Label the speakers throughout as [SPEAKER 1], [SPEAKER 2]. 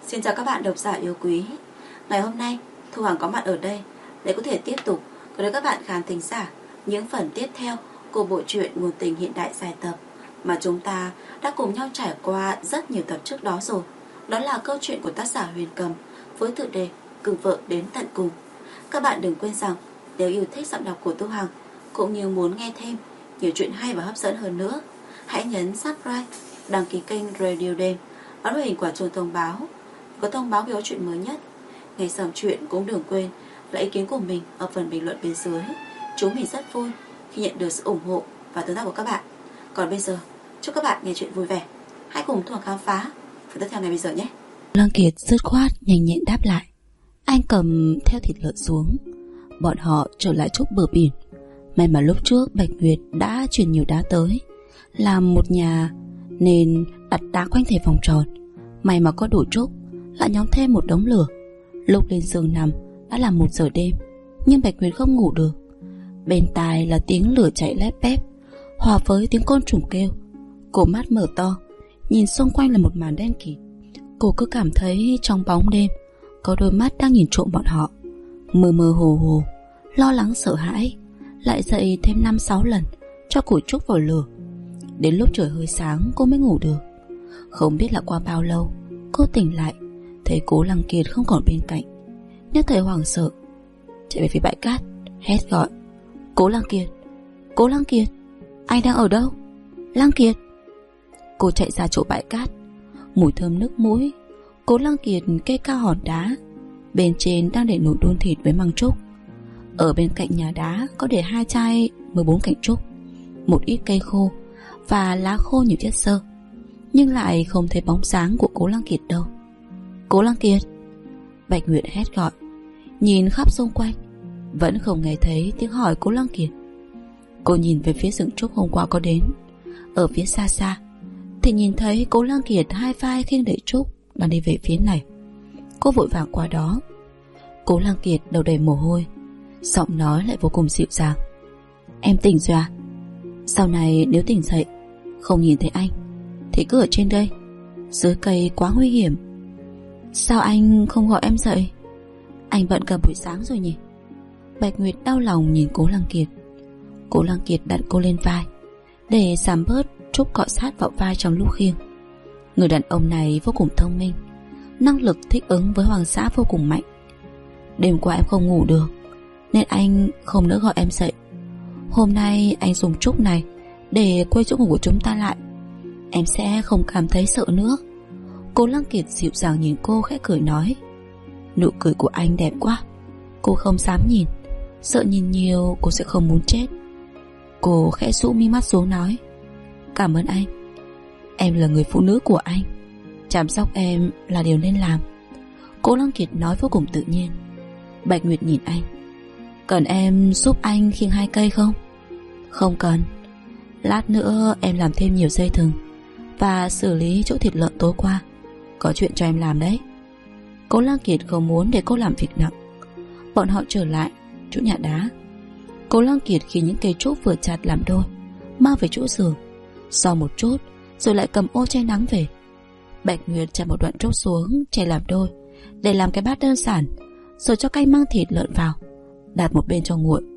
[SPEAKER 1] Xin chào các bạn độc giả yêu quý. Ngày hôm nay Thu Hằng có mặt ở đây để có thể tiếp tục gửi đến các bạn khán thính giả những phần tiếp theo của bộ truyện ngôn tình hiện đại dài tập mà chúng ta đã cùng nhau trải qua rất nhiều tập trước đó rồi. Đó là câu chuyện của tác giả Huyền Cầm với tựa đề Cưng Vợ Đến Tận Cùng. Các bạn đừng quên rằng nếu yêu thích giọng đọc của Thu Hằng cũng như muốn nghe thêm nhiều chuyện hay và hấp dẫn hơn nữa, hãy nhấn subscribe, đăng ký kênh Radio Đêm, ấn vào hình quả chuông thông báo có thông báo về chuyện mới nhất. Nghe xong chuyện cũng đừng quên lại ý kiến của mình ở phần bình luận bên dưới. Chúng mình rất vui khi nhận được sự ủng hộ và tương tác của các bạn. Còn bây giờ chúc các bạn nghe chuyện vui vẻ. Hãy cùng Thu Hằng khám phá phần tiếp theo này bây giờ nhé.
[SPEAKER 2] Lăng Kiệt dứt khoát nhanh nhẹn đáp lại. Anh cầm theo thịt lợn xuống. Bọn họ trở lại chốt bờ biển. May mà lúc trước Bạch Nguyệt đã chuyển nhiều đá tới, làm một nhà nên đặt đá quanh thể vòng tròn. May mà có đủ trúc, lại nhóm thêm một đống lửa. Lúc lên giường nằm đã là 1 giờ đêm, nhưng Bạch Nguyệt không ngủ được. Bên tai là tiếng lửa chạy lép bép, hòa với tiếng côn trùng kêu. Cô mắt mở to, nhìn xung quanh là một màn đen kịt. Cô cứ cảm thấy trong bóng đêm có đôi mắt đang nhìn trộm bọn họ. Mơ mơ hồ hồ, lo lắng sợ hãi, lại dậy thêm 5-6 lần cho củi trúc vào lửa. Đến lúc trời hơi sáng cô mới ngủ được. Không biết là qua bao lâu cô tỉnh lại, thấy Cố Lăng Kiệt không còn bên cạnh. Nhất thời hoảng sợ, chạy về phía bãi cát, hét gọi: Cố Lăng Kiệt, Cố Lăng Kiệt, anh đang ở đâu? Lăng Kiệt. Cô chạy ra chỗ bãi cát, mùi thơm nước mũi. Cố Lăng Kiệt kê cao hòn đá, bên trên đang để nồi đun thịt với măng trúc. Ở bên cạnh nhà đá có để 2 chai 14 cành trúc, một ít cây khô và lá khô nhiều chất xơ, nhưng lại không thấy bóng dáng của Cố Lăng Kiệt đâu. Cố Lăng Kiệt. Bạch Nguyệt hét gọi, nhìn khắp xung quanh vẫn không nghe thấy tiếng hỏi Cố Lăng Kiệt. Cô nhìn về phía rừng trúc hôm qua có đến. Ở phía xa xa thì nhìn thấy Cố Lăng Kiệt hai vai khiêng đẩy trúc đang đi về phía này. Cô vội vàng qua đó. Cố Lăng Kiệt đầu đầy mồ hôi, giọng nói lại vô cùng dịu dàng: Em tỉnh rồi à? Sau này nếu tỉnh dậy không nhìn thấy anh thì cứ ở trên đây, dưới cây quá nguy hiểm. Sao anh không gọi em dậy? Anh bận cả buổi sáng rồi nhỉ? Bạch Nguyệt đau lòng nhìn Cố Lăng Kiệt. Cố Lăng Kiệt đặt cô lên vai để giảm bớt trúc cọ sát vào vai trong lúc khiêng. Người đàn ông này vô cùng thông minh, năng lực thích ứng với hoàng xã vô cùng mạnh. Đêm qua em không ngủ được nên anh không nỡ gọi em dậy. Hôm nay anh dùng trúc này để quay chỗ ngủ của chúng ta lại, em sẽ không cảm thấy sợ nữa. Cố Lăng Kiệt dịu dàng nhìn cô khẽ cười nói. Nụ cười của anh đẹp quá, cô không dám nhìn, sợ nhìn nhiều cô sẽ không muốn chết. Cô khẽ rũ mi mắt xuống nói: Cảm ơn anh, em là người phụ nữ của anh, chăm sóc em là điều nên làm. Cố Lăng Kiệt nói vô cùng tự nhiên. Bạch Nguyệt nhìn anh: Cần em giúp anh khiêng 2 cây không? Không cần, lát nữa em làm thêm nhiều dây thừng và xử lý chỗ thịt lợn tối qua, có chuyện cho em làm đấy. Cố Lăng Kiệt không muốn để cô làm việc nặng. Bọn họ trở lại chỗ nhà đá. Cố Lăng Kiệt khi những cây trúc vừa chặt làm đôi mang về chỗ giường, sau một chút rồi lại cầm ô che nắng về. Bạch Nguyệt chặt một đoạn trúc xuống che làm đôi để làm cái bát đơn giản, rồi cho canh măng thịt lợn vào, đặt một bên cho nguội.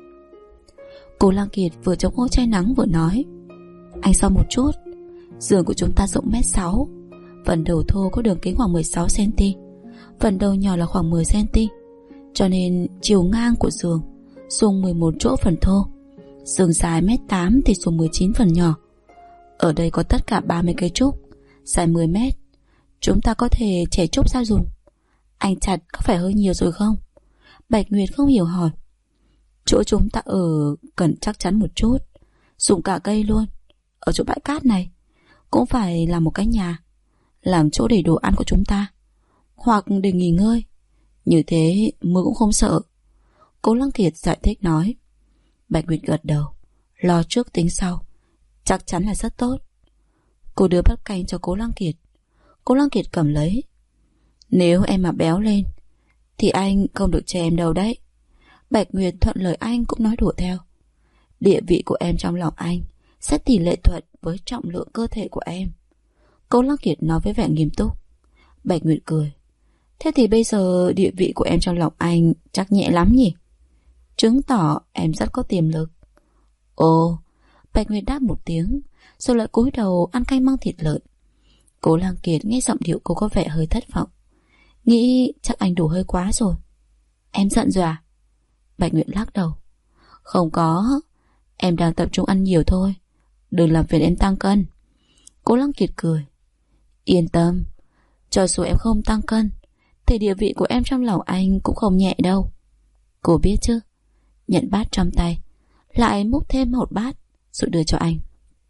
[SPEAKER 2] Cố Lăng Kiệt vừa chống ô che nắng vừa nói: Anh sau một chút, giường của chúng ta rộng 1m6, phần đầu thô có đường kính khoảng 16cm, phần đầu nhỏ là khoảng 10cm, cho nên chiều ngang của giường dùng 11 chỗ phần thô, giường dài 1m8 thì dùng 19 phần nhỏ. Ở đây có tất cả 30 cây trúc, dài 10m. Chúng ta có thể chẻ trúc ra dùng. Anh chặt có phải hơi nhiều rồi không? Bạch Nguyệt không hiểu hỏi. Chỗ chúng ta ở cần chắc chắn một chút, dùng cả cây luôn. Ở chỗ bãi cát này cũng phải làm một cái nhà, làm chỗ để đồ ăn của chúng ta, hoặc để nghỉ ngơi. Như thế mưa cũng không sợ. Cố Lăng Kiệt giải thích nói. Bạch Nguyệt gật đầu, lo trước tính sau, chắc chắn là rất tốt. Cô đưa bát canh cho Cố Lăng Kiệt. Cố Lăng Kiệt cầm lấy. Nếu em mà béo lên thì anh không được chê em đâu đấy. Bạch Nguyệt thuận lời anh cũng nói đùa theo. Địa vị của em trong lòng anh sẽ tỷ lệ thuận với trọng lượng cơ thể của em. Cố Lăng Kiệt nói với vẻ nghiêm túc. Bạch Nguyệt cười. Thế thì bây giờ địa vị của em trong lòng anh chắc nhẹ lắm nhỉ? Chứng tỏ em rất có tiềm lực. Ồ, Bạch Nguyệt đáp một tiếng, rồi lại cúi đầu ăn canh măng thịt lợn. Cố Lăng Kiệt nghe giọng điệu cô có vẻ hơi thất vọng. Nghĩ chắc anh đủ hơi quá rồi. Em giận rồi à? Bạch Nguyệt lắc đầu. Không có, em đang tập trung ăn nhiều thôi. Đừng làm phiền em tăng cân. Cố Lăng Kiệt cười. Yên tâm, cho dù em không tăng cân thì địa vị của em trong lòng anh cũng không nhẹ đâu. Cô biết chứ. Nhận bát trong tay, lại múc thêm một bát rồi đưa cho anh.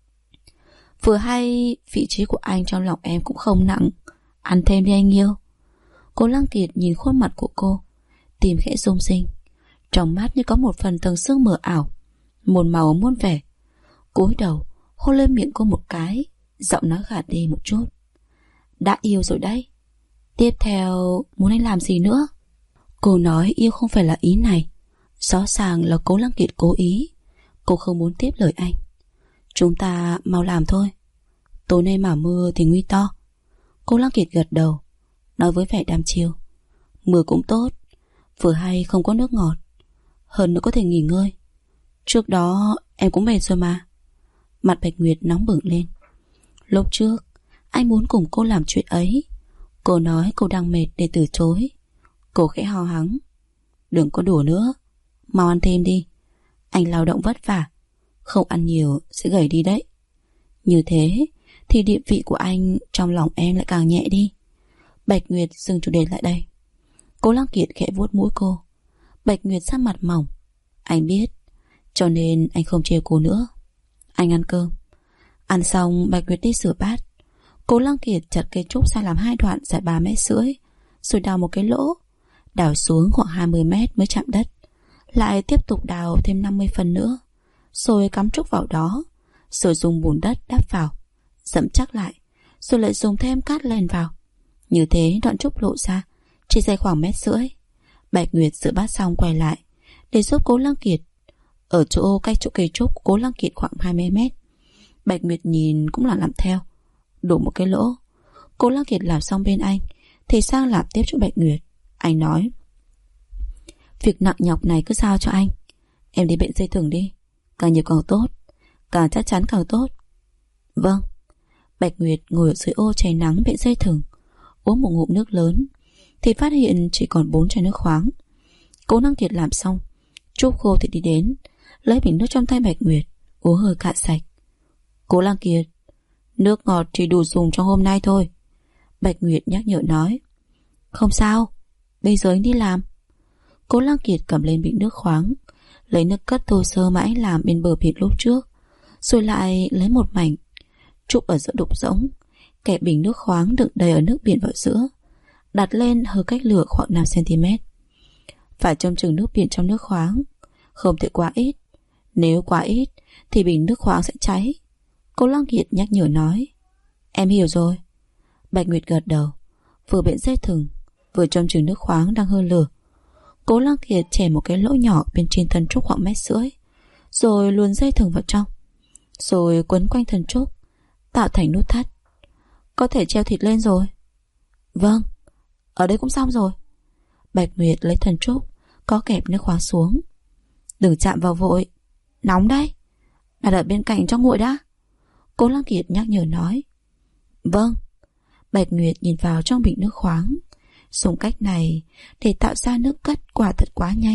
[SPEAKER 2] Vừa hay vị trí của anh trong lòng em cũng không nặng. Ăn thêm đi anh yêu. Cố Lăng Kiệt nhìn khuôn mặt của cô, tim khẽ rung rinh. Trong mắt như có một phần tầng sương mờ ảo, muôn màu muôn vẻ. Cúi đầu hôn lên miệng cô một cái, giọng nói gạt đi một chút. Đã yêu rồi đấy. Tiếp theo muốn anh làm gì nữa? Cô nói yêu không phải là ý này. Rõ ràng là Cố Lăng Kiệt cố ý. Cô không muốn tiếp lời anh. Chúng ta mau làm thôi. Tối nay mà mưa thì nguy to. Cố Lăng Kiệt gật đầu, nói với vẻ đăm chiêu. Mưa cũng tốt, vừa hay không có nước ngọt, hơn nữa có thể nghỉ ngơi. Trước đó em cũng mệt rồi mà. Mặt Bạch Nguyệt nóng bừng lên. Lúc trước anh muốn cùng cô làm chuyện ấy. Cô nói cô đang mệt để từ chối. Cô khẽ ho hắng. Đừng có đùa nữa, mau ăn thêm đi. Anh lao động vất vả, không ăn nhiều sẽ gầy đi đấy. Như thế thì địa vị của anh trong lòng em lại càng nhẹ đi. Bạch Nguyệt dừng chủ đề lại đây. Cố Lăng Kiệt khẽ vuốt mũi cô. Bạch Nguyệt sát mặt mỏng. Anh biết, cho nên anh không trêu cô nữa. Anh ăn cơm. Ăn xong Bạch Nguyệt đi rửa bát. Cố Lăng Kiệt chặt cây trúc ra làm 2 đoạn dài 3,5 mét, rồi đào một cái lỗ, đào xuống khoảng 20 mét mới chạm đất. Lại tiếp tục đào thêm 50 phần nữa, rồi cắm trúc vào đó, rồi dùng bùn đất đắp vào, dẫm chắc lại, rồi lại dùng thêm cát len vào. Như thế đoạn trúc lộ ra chỉ dài khoảng 1,5 mét. Bạch Nguyệt rửa bát xong quay lại để giúp Cố Lăng Kiệt. Ở chỗ cách chỗ cây trúc Cố Lăng Kiệt khoảng 20 mét. Bạch Nguyệt nhìn cũng là làm theo, đổ một cái lỗ. Cố Lăng Kiệt làm xong bên anh thì sang làm tiếp cho Bạch Nguyệt. Anh nói, việc nặng nhọc này cứ giao cho anh. Em đi bệnh dây thừng đi, càng nhiều càng tốt, càng chắc chắn càng tốt. Vâng. Bạch Nguyệt ngồi ở dưới ô trời nắng bệnh dây thừng, uống một ngụm nước lớn thì phát hiện chỉ còn 4 chai nước khoáng. Cố Lăng Kiệt làm xong, trúc khô thì đi đến, lấy bình nước trong tay Bạch Nguyệt, uống hơi cạn sạch. Cố Lăng Kiệt, nước ngọt chỉ đủ dùng trong hôm nay thôi. Bạch Nguyệt nhắc nhở nói. Không sao, bây giờ anh đi làm. Cố Lăng Kiệt cầm lên bình nước khoáng, lấy nước cất thô sơ mà anh làm bên bờ biển lúc trước, rồi lại lấy một mảnh trúc ở giữa đục rỗng, kẹp bình nước khoáng đựng đầy ở nước biển vào giữa, đặt lên hơi cách lửa khoảng 5 cm. Phải trông chừng nước biển trong nước khoáng, không thể quá ít. Nếu quá ít thì bình nước khoáng sẽ cháy. Cố Lăng Kiệt nhắc nhở nói. Em hiểu rồi. Bạch Nguyệt gật đầu, vừa bện dây thừng, vừa trông chừng nước khoáng đang hơi lửa. Cố Lăng Kiệt chẻ một cái lỗ nhỏ bên trên thân trúc khoảng 1,5 mét, rồi luồn dây thừng vào trong, rồi quấn quanh thân trúc, tạo thành nút thắt. Có thể treo thịt lên rồi. Vâng, ở đây cũng xong rồi. Bạch Nguyệt lấy thân trúc có kẹp nước khoáng xuống. Đừng chạm vào vội, nóng đấy. Đặt ở bên cạnh cho nguội đã. Cố Lăng Kiệt nhắc nhở nói. Vâng. Bạch Nguyệt nhìn vào trong bình nước khoáng. Dùng cách này để tạo ra nước cất quả thật quá nhanh.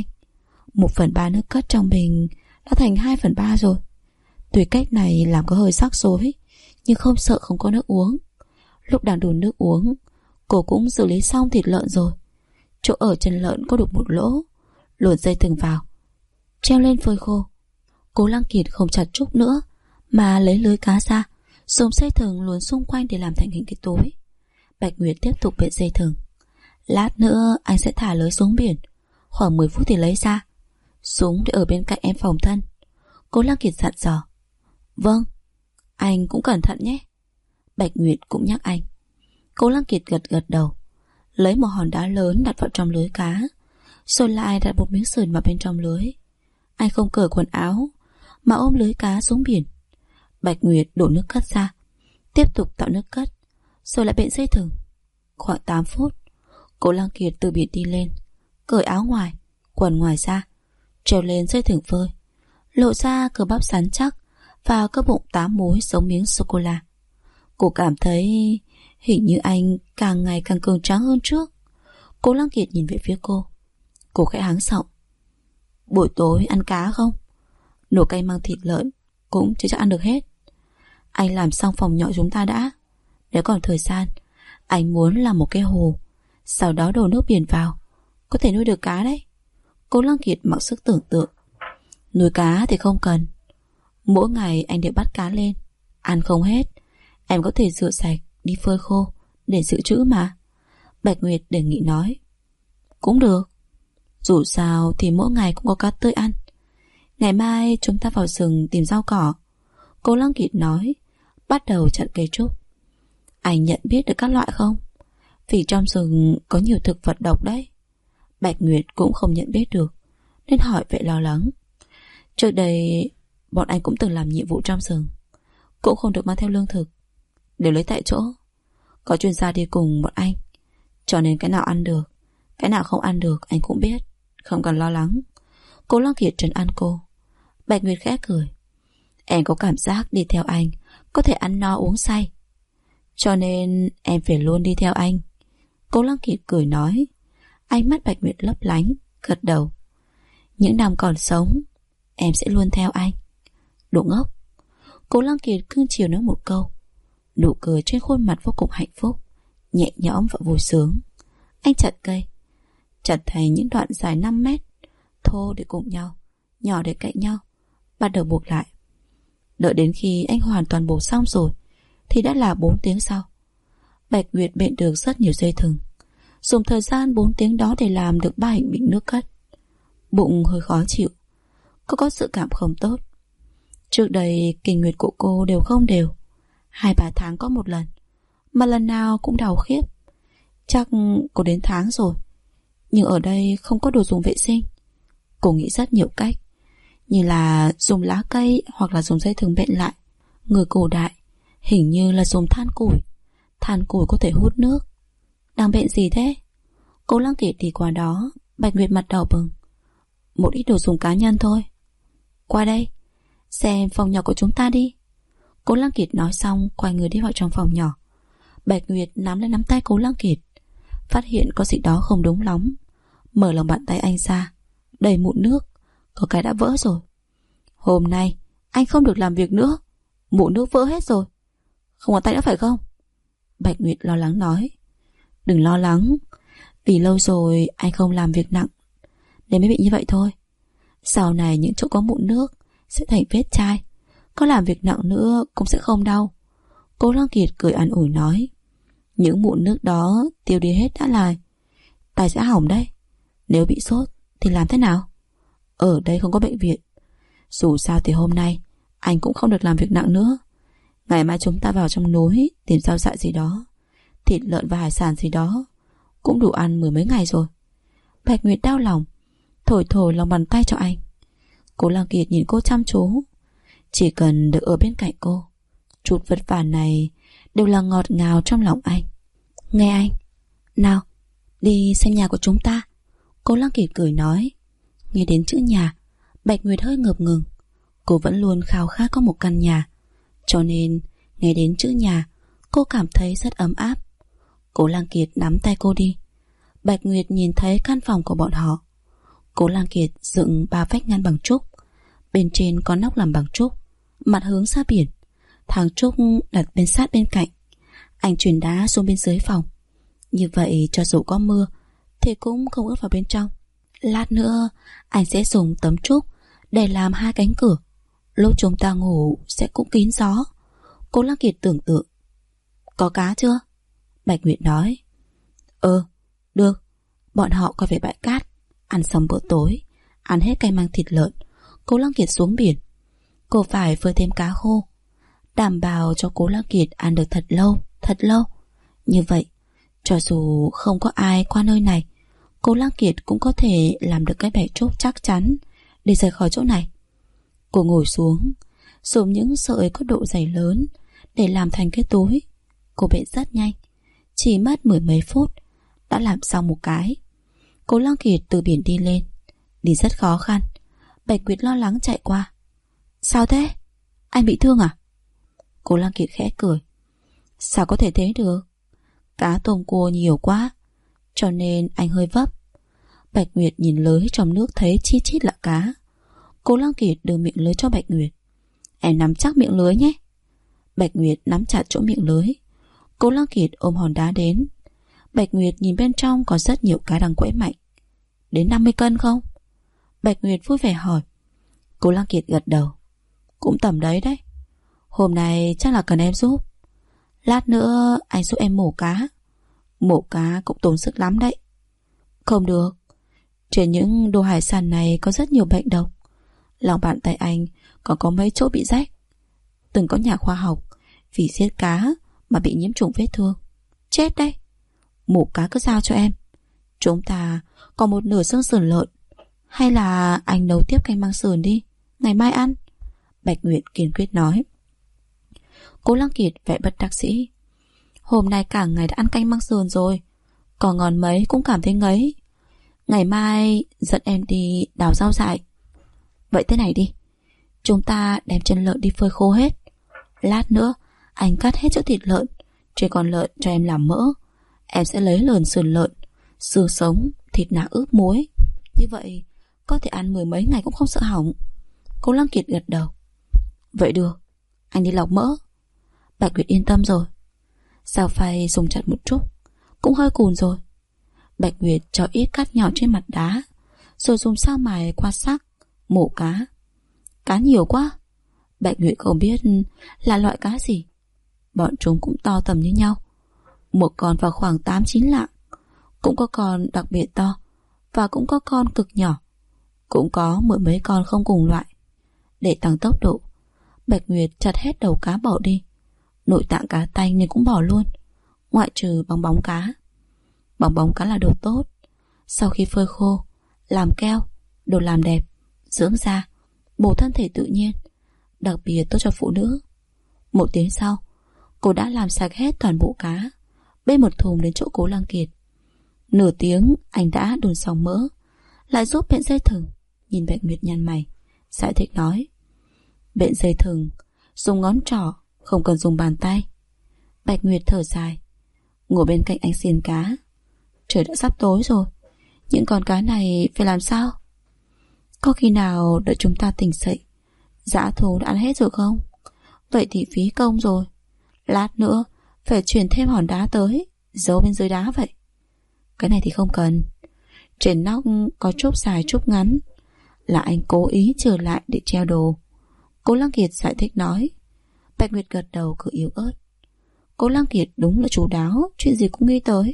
[SPEAKER 2] 1/3 nước cất trong bình đã thành 2/3 rồi. Tuy cách này làm có hơi rắc rối, nhưng không sợ không có nước uống. Lúc đang đun nước uống, cô cũng xử lý xong thịt lợn rồi. Chỗ ở chân lợn có đục một lỗ, luồn dây thừng vào, treo lên phơi khô. Cố Lăng Kiệt không chặt trúc nữa, mà lấy lưới cá ra, dùng dây thừng luồn xung quanh để làm thành hình cái túi. Bạch Nguyệt tiếp tục bện dây thừng. Lát nữa anh sẽ thả lưới xuống biển, khoảng 10 phút thì lấy ra. Súng để ở bên cạnh em phòng thân. Cố Lăng Kiệt dặn dò. Vâng, anh cũng cẩn thận nhé. Bạch Nguyệt cũng nhắc anh. Cố Lăng Kiệt gật gật đầu, lấy một hòn đá lớn đặt vào trong lưới cá, rồi lại đặt một miếng sườn vào bên trong lưới. Anh không cởi quần áo mà ôm lưới cá xuống biển. Bạch Nguyệt đổ nước cất ra, tiếp tục tạo nước cất, rồi lại bện dây thừng. Khoảng 8 phút, Cố Lăng Kiệt từ biển đi lên, cởi áo ngoài, quần ngoài ra, trèo lên dây thừng phơi, lộ ra cơ bắp rắn chắc và cơ bụng 8 múi giống miếng sô-cô-la. Cô cảm thấy hình như anh càng ngày càng cường tráng hơn trước. Cố Lăng Kiệt nhìn về phía cô. Cô khẽ hắng giọng. Buổi tối ăn cá không? Nồi canh mang thịt lợn cũng chưa chắc ăn được hết. Anh làm xong phòng nhỏ chúng ta đã. Nếu còn thời gian, anh muốn làm một cái hồ, sau đó đổ nước biển vào, có thể nuôi được cá đấy. Cố Lăng Kiệt mặc sức tưởng tượng. Nuôi cá thì không cần. Mỗi ngày anh đều bắt cá lên, ăn không hết, em có thể rửa sạch, đi phơi khô để dự trữ mà. Bạch Nguyệt đề nghị nói. Cũng được. Dù sao thì mỗi ngày cũng có cá tươi ăn. Ngày mai chúng ta vào rừng tìm rau cỏ, Cố Lăng Kiệt nói, bắt đầu chặn cây trúc. Anh nhận biết được các loại không? Vì trong rừng có nhiều thực vật độc đấy. Bạch Nguyệt cũng không nhận biết được, nên hỏi vậy lo lắng. Trước đây bọn anh cũng từng làm nhiệm vụ trong rừng, cũng không được mang theo lương thực, đều lấy tại chỗ. Có chuyên gia đi cùng bọn anh, cho nên cái nào ăn được, cái nào không ăn được anh cũng biết, không cần lo lắng. Cố Lăng Kiệt trấn an cô. Bạch Nguyệt khẽ cười. Em có cảm giác đi theo anh có thể ăn no uống say, cho nên em phải luôn đi theo anh. Cố Lăng Kiệt cười nói. Ánh mắt Bạch Nguyệt lấp lánh, gật đầu. Những năm còn sống, em sẽ luôn theo anh. Đồ ngốc. Cố Lăng Kiệt cưng chiều nói một câu. Nụ cười trên khuôn mặt vô cùng hạnh phúc, nhẹ nhõm và vui sướng. Anh chặt cây, chặt thành những đoạn dài 5 mét, thô để cùng nhau, nhỏ để cạnh nhau, bắt đầu buộc lại. Đợi đến khi anh hoàn toàn buộc xong rồi thì đã là 4 tiếng sau. Bạch Nguyệt bện được rất nhiều dây thừng, dùng thời gian 4 tiếng đó để làm được 3 hình bình nước cất. Bụng hơi khó chịu, có sự cảm không tốt. Trước đây kinh nguyệt của cô đều không đều, 2-3 tháng có một lần, mà lần nào cũng đau khiếp. Chắc cô đến tháng rồi, nhưng ở đây không có đồ dùng vệ sinh. Cô nghĩ rất nhiều cách, như là dùng lá cây hoặc là dùng dây thừng bện lại. Người cổ đại hình như là dùng than củi. Than củi có thể hút nước. Đang bện gì thế? Cố Lăng Kiệt đi qua đó. Bạch Nguyệt mặt đỏ bừng. Một ít đồ dùng cá nhân thôi. Qua đây, xem phòng nhỏ của chúng ta đi. Cố Lăng Kiệt nói xong quay người đi vào trong phòng nhỏ. Bạch Nguyệt nắm lên nắm tay Cố Lăng Kiệt, phát hiện có gì đó không đúng lắm. Mở lòng bàn tay anh ra, đầy mụn nước, có cái đã vỡ rồi. Hôm nay anh không được làm việc nữa, mụn nước vỡ hết rồi. Không còn tay nữa phải không? Bạch Nguyệt lo lắng nói. Đừng lo lắng, vì lâu rồi anh không làm việc nặng nên mới bị như vậy thôi. Sau này những chỗ có mụn nước sẽ thành vết chai, có làm việc nặng nữa cũng sẽ không đau. Cố Lăng Kiệt cười an ủi nói. Những mụn nước đó tiêu đi hết đã là tay sẽ hỏng đấy. Nếu bị sốt thì làm thế nào? Ở đây không có bệnh viện. Dù sao thì hôm nay anh cũng không được làm việc nặng nữa. Ngày mai chúng ta vào trong núi tìm rau dại gì đó, thịt lợn và hải sản gì đó, cũng đủ ăn 10 mấy ngày rồi. Bạch Nguyệt đau lòng, thổi thổi lòng bàn tay cho anh. Cố Lăng Kiệt nhìn cô chăm chú. Chỉ cần được ở bên cạnh cô, chút vất vả này đều là ngọt ngào trong lòng anh. Nghe anh, nào, đi xem nhà của chúng ta. Cố Lăng Kiệt cười nói. Nghe đến chữ nhà, Bạch Nguyệt hơi ngập ngừng. Cô vẫn luôn khao khát có một căn nhà, cho nên nghe đến chữ nhà, cô cảm thấy rất ấm áp. Cố Lăng Kiệt nắm tay cô đi. Bạch Nguyệt nhìn thấy căn phòng của bọn họ. Cố Lăng Kiệt dựng 3 vách ngăn bằng trúc, bên trên có nóc làm bằng trúc, mặt hướng ra biển. Thang trúc đặt bên sát bên cạnh. Anh chuyển đá xuống bên dưới phòng, như vậy cho dù có mưa thì cũng không ướt vào bên trong. Lát nữa anh sẽ dùng tấm trúc để làm 2 cánh cửa, lúc chúng ta ngủ sẽ cũng kín gió. Cố Lăng Kiệt tưởng tượng. Có cá chưa? Bạch Nguyệt nói. Được. Bọn họ quay về bãi cát, ăn xong bữa tối, ăn hết canh mang thịt lợn. Cố Lăng Kiệt xuống biển. Cô phải phơi thêm cá khô, đảm bảo cho Cố Lăng Kiệt ăn được thật lâu. Như vậy, cho dù không có ai qua nơi này, Cố Lăng Kiệt cũng có thể làm được cái bè trúc chắc chắn để rời khỏi chỗ này. Cô ngồi xuống, dùng những sợi có độ dày lớn để làm thành cái túi. Cô bện rất nhanh, Chỉ mất mười mấy phút đã làm xong một cái. Cố Lăng Kiệt từ biển đi lên, đi rất khó khăn. Bạch Nguyệt lo lắng chạy qua. Sao thế? Anh bị thương à? Cố Lăng Kiệt khẽ cười. Sao có thể thế được? Cá tôm cua nhiều quá, cho nên anh hơi vấp. Bạch Nguyệt nhìn lưới trong nước thấy chi chít là cá. Cố Lăng Kiệt đưa miệng lưới cho Bạch Nguyệt. Em nắm chắc miệng lưới nhé. Bạch Nguyệt nắm chặt chỗ miệng lưới. Cố Lăng Kiệt ôm hòn đá đến. Bạch Nguyệt nhìn bên trong có rất nhiều cá đang quẫy mạnh. Đến 50 cân không? Bạch Nguyệt vui vẻ hỏi. Cố Lăng Kiệt gật đầu. Cũng tầm đấy đấy. Hôm nay chắc là cần em giúp. Lát nữa anh giúp em mổ cá. Mổ cá cũng tốn sức lắm đấy. Không được. Trên những đồ hải sản này có rất nhiều bệnh độc. Lòng bàn tay anh còn có mấy chỗ bị rách. Từng có nhà khoa học vì giết cá mà bị nhiễm trùng vết thương. Chết đấy. Mổ cá cứ giao cho em. Chúng ta còn một nửa xương sườn lợn. Hay là anh nấu tiếp canh măng sườn đi, ngày mai ăn. Bạch Nguyệt kiên quyết nói. Cố Lăng Kiệt vẻ bất đắc dĩ. Hôm nay cả ngày đã ăn canh măng sườn rồi, còn ngon mấy cũng cảm thấy ngấy. Ngày mai dẫn em đi đào rau dại. Vậy thế này đi, chúng ta đem chân lợn đi phơi khô hết. Lát nữa anh cắt hết chỗ thịt lợn, chỉ còn lợn cho em làm mỡ. Em sẽ lấy lườn sườn lợn, xương sống, thịt nạc ướp muối. Như vậy có thể ăn mười mấy ngày cũng không sợ hỏng. Cố Lăng Kiệt gật đầu. Vậy được, anh đi lọc mỡ. Bạch Nguyệt yên tâm rồi. Dao phay dùng chặt một chút, cũng hơi cùn rồi. Bạch Nguyệt cho ít cắt nhỏ trên mặt đá, rồi dùng sao mài qua sắc mổ cá. Cá nhiều quá. Bạch Nguyệt không biết là loại cá gì. Bọn chúng cũng to tầm như nhau. Một con vào khoảng 8-9 lạng. Cũng có con đặc biệt to, và cũng có con cực nhỏ. Cũng có mười mấy con không cùng loại. Để tăng tốc độ, Bạch Nguyệt chặt hết đầu cá bỏ đi. Nội tạng cá tanh nên cũng bỏ luôn, ngoại trừ bong bóng cá. Bong bóng cá là đồ tốt. Sau khi phơi khô, làm keo, đồ làm đẹp, dưỡng da, bổ thân thể tự nhiên, đặc biệt tốt cho phụ nữ. 1 tiếng sau, cô đã làm sạch hết toàn bộ cá, bê một thùng đến chỗ Cố Lăng Kiệt. Nửa tiếng anh đã đun xong mỡ, lại giúp bện dây thừng. Nhìn Bạch Nguyệt nhăn mày, giải thích nói. Bện dây thừng dùng ngón trỏ, không cần dùng bàn tay. Bạch Nguyệt thở dài, ngồi bên cạnh anh xiên cá. Trời đã sắp tối rồi, những con cá này phải làm sao? Có khi nào đợi chúng ta tỉnh dậy, dã thú đã ăn hết rồi không? Vậy thì phí công rồi. Lát nữa phải chuyển thêm hòn đá tới, giấu bên dưới đá vậy. Cái này thì không cần. Trên nóc có chốt dài chốt ngắn, là anh cố ý trở lại để treo đồ. Cố Lăng Kiệt giải thích nói. Bạch Nguyệt gật đầu cười yếu ớt. Cố Lăng Kiệt đúng là chu đáo, chuyện gì cũng nghĩ tới.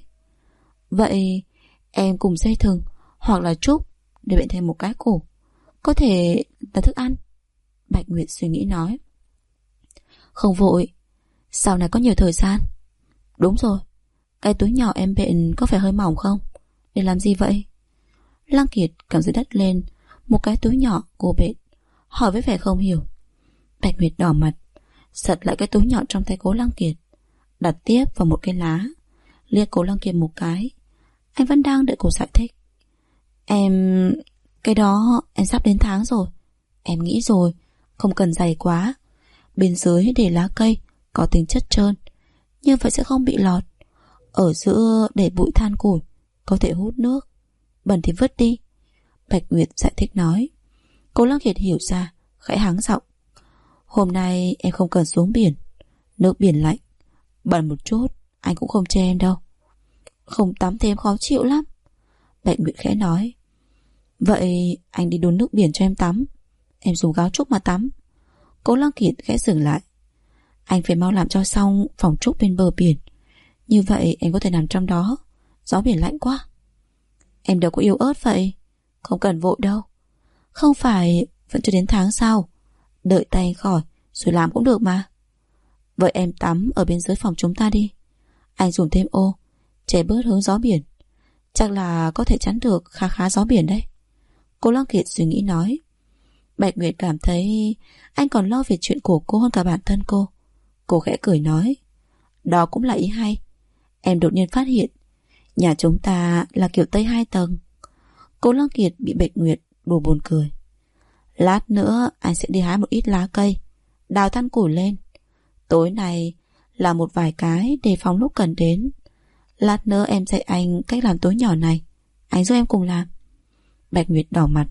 [SPEAKER 2] Vậy em cùng dây thừng hoặc là trúc để bện thêm một cái cổ, có thể là thức ăn. Bạch Nguyệt suy nghĩ nói. Không vội, sau này có nhiều thời gian. Đúng rồi, cái túi nhỏ em bện có phải hơi mỏng không? Để làm gì vậy? Lăng Kiệt cầm dưới đất lên một cái túi nhỏ cô bện, hỏi với vẻ không hiểu. Bạch Nguyệt đỏ mặt, giật lại cái túi nhỏ trong tay Cố Lăng Kiệt, đặt tiếp vào một cái lá, liếc Cố Lăng Kiệt một cái. Anh vẫn đang đợi cô giải thích. Cái đó em sắp đến tháng rồi. Em nghĩ rồi, không cần dày quá. Bên dưới để lá cây có tính chất trơn, như vậy sẽ không bị lọt. Ở giữa để bụi than củi, có thể hút nước. Bẩn thì vứt đi. Bạch Nguyệt giải thích nói. Cố Lăng Kiệt hiểu ra, khẽ hắng giọng. Hôm nay em không cần xuống biển. Nước biển lạnh, bẩn một chút anh cũng không chê em đâu. Không tắm thì em khó chịu lắm. Bạch Nguyệt khẽ nói. Vậy anh đi đun nước biển cho em tắm, em dùng gáo trúc mà tắm. Cố Lăng Kiệt khẽ dừng lại. Anh phải mau làm cho xong phòng trúc bên bờ biển, như vậy em có thể nằm trong đó. Gió biển lạnh quá. Em đâu có yếu ớt vậy. Không cần vội đâu. Không phải vẫn chưa đến tháng sau, đợi tay anh khỏi rồi làm cũng được mà. Vậy em tắm ở bên dưới phòng chúng ta đi. Anh dùng thêm ô che bớt hướng gió biển, chắc là có thể chắn được khá khá gió biển đấy. Cố Lăng Kiệt suy nghĩ nói. Bạch Nguyệt cảm thấy anh còn lo về chuyện của cô hơn cả bản thân cô. Cô khẽ cười nói. Đó cũng là ý hay. Em đột nhiên phát hiện nhà chúng ta là kiểu Tây 2 tầng. Cố Lăng Kiệt bị Bạch Nguyệt đùa buồn cười. Lát nữa anh sẽ đi hái một ít lá cây, đào than củi lên. Tối nay là một vài cái đề phòng lúc cần đến. Lát nữa em dạy anh cách làm tối nhỏ này, anh giúp em cùng làm. Bạch Nguyệt đỏ mặt.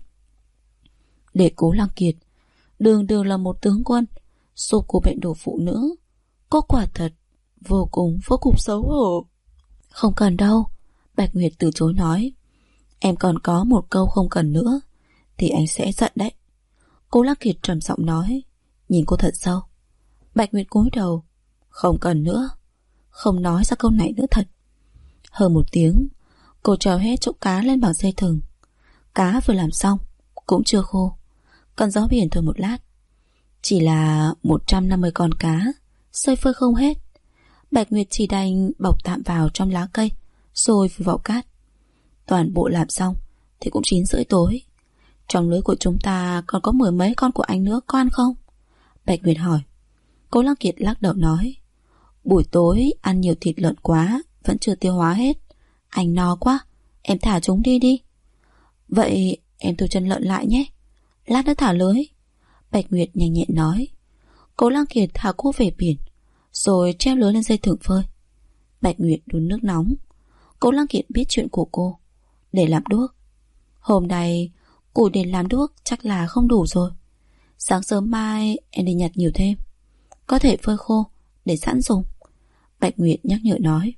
[SPEAKER 2] Để Cố Lăng Kiệt đường đường là một tướng quân giúp cô bệnh đổ phụ nữ, cô quả thật vô cùng xấu hổ. Không cần đâu, Bạch Nguyệt từ chối nói. Em còn có một câu không cần nữa thì anh sẽ giận đấy. Cố Lăng Kiệt trầm giọng nói, nhìn cô thật sâu. Bạch Nguyệt cúi đầu. Không cần nữa. Không nói ra câu này nữa thật. Hơn một tiếng, cô trèo hết chỗ cá lên bằng dây thừng. Cá vừa làm xong cũng chưa khô, còn gió biển thôi một lát. Chỉ là 150 con cá, xơi phơi không hết. Bạch Nguyệt chỉ đành bọc tạm vào trong lá cây, rồi vùi vào cát. Toàn bộ làm xong thì cũng 9:30 tối. Trong lưới của chúng ta còn có 10 mấy con của anh nữa, có ăn không? Bạch Nguyệt hỏi. Cố Lăng Kiệt lắc đầu nói, buổi tối ăn nhiều thịt lợn quá, vẫn chưa tiêu hóa hết. Anh no quá, em thả chúng đi. Vậy em thu chân lợn lại nhé, lát nữa thả lưới. Bạch Nguyệt nhanh nhẹn nói. Cố Lăng Kiệt thả cô về biển, rồi treo lưới lên dây thừng phơi. Bạch Nguyệt đun nước nóng. Cố Lăng Kiệt biết chuyện của cô, để làm đuốc. Hôm nay củi để làm đuốc chắc là không đủ rồi. Sáng sớm mai em đi nhặt nhiều thêm, có thể phơi khô để sẵn dùng. Bạch Nguyệt nhắc nhở nói.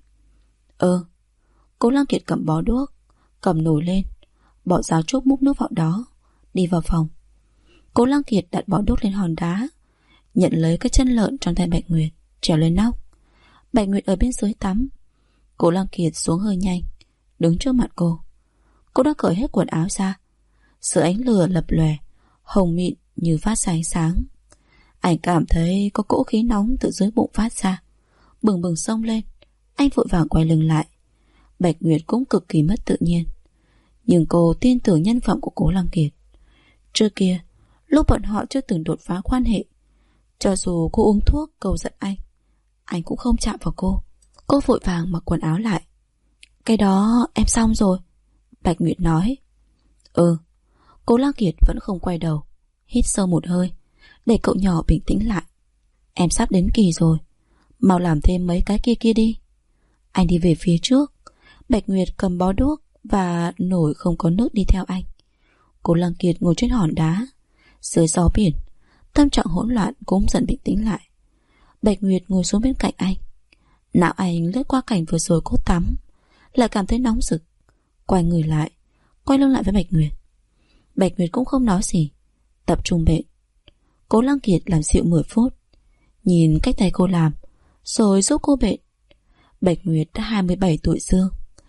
[SPEAKER 2] Cố Lăng Kiệt cầm bó đuốc, cầm nồi lên, bỏ ráo trúc múc nước vào đó, đi vào phòng. Cố Lăng Kiệt đặt bó đuốc lên hòn đá, nhận lấy cái chân lợn trong tay Bạch Nguyệt, trèo lên nóc. Bạch Nguyệt ở bên dưới tắm. Cố Lăng Kiệt xuống hơi nhanh, đứng trước mặt cô. Cô đã cởi hết quần áo ra. Sự ánh lửa lập lòe, hồng mịn như phát ra ánh sáng. Anh cảm thấy có cỗ khí nóng từ dưới bụng phát ra, bừng bừng xông lên. Anh vội vàng quay lưng lại. Bạch Nguyệt cũng cực kỳ mất tự nhiên, nhưng cô tin tưởng nhân phẩm của Cố Lăng Kiệt. Trước kia, lúc bọn họ chưa từng đột phá quan hệ, cho dù cô uống thuốc cầu giận anh cũng không chạm vào cô. Cô vội vàng mặc quần áo lại. Cái đó em xong rồi, Bạch Nguyệt nói. Cố Lăng Kiệt vẫn không quay đầu, hít sâu một hơi, để cậu nhỏ bình tĩnh lại. Em sắp đến kỳ rồi, mau làm thêm mấy cái kia đi. Anh đi về phía trước. Bạch Nguyệt cầm bó đuốc và nồi không có nước đi theo anh. Cố Lăng Kiệt ngồi trên hòn đá dưới gió biển, tâm trạng hỗn loạn cũng dần bình tĩnh lại. Bạch Nguyệt ngồi xuống bên cạnh anh. Não anh lướt qua cảnh vừa rồi cô tắm, lại cảm thấy nóng rực. Quay người lại, quay lưng lại với Bạch Nguyệt. Bạch Nguyệt cũng không nói gì, tập trung bệnh. Cố Lăng Kiệt làm dịu 10 phút, nhìn cách tay cô làm, rồi giúp cô bệnh. Bạch Nguyệt đã 27 tuổi dương,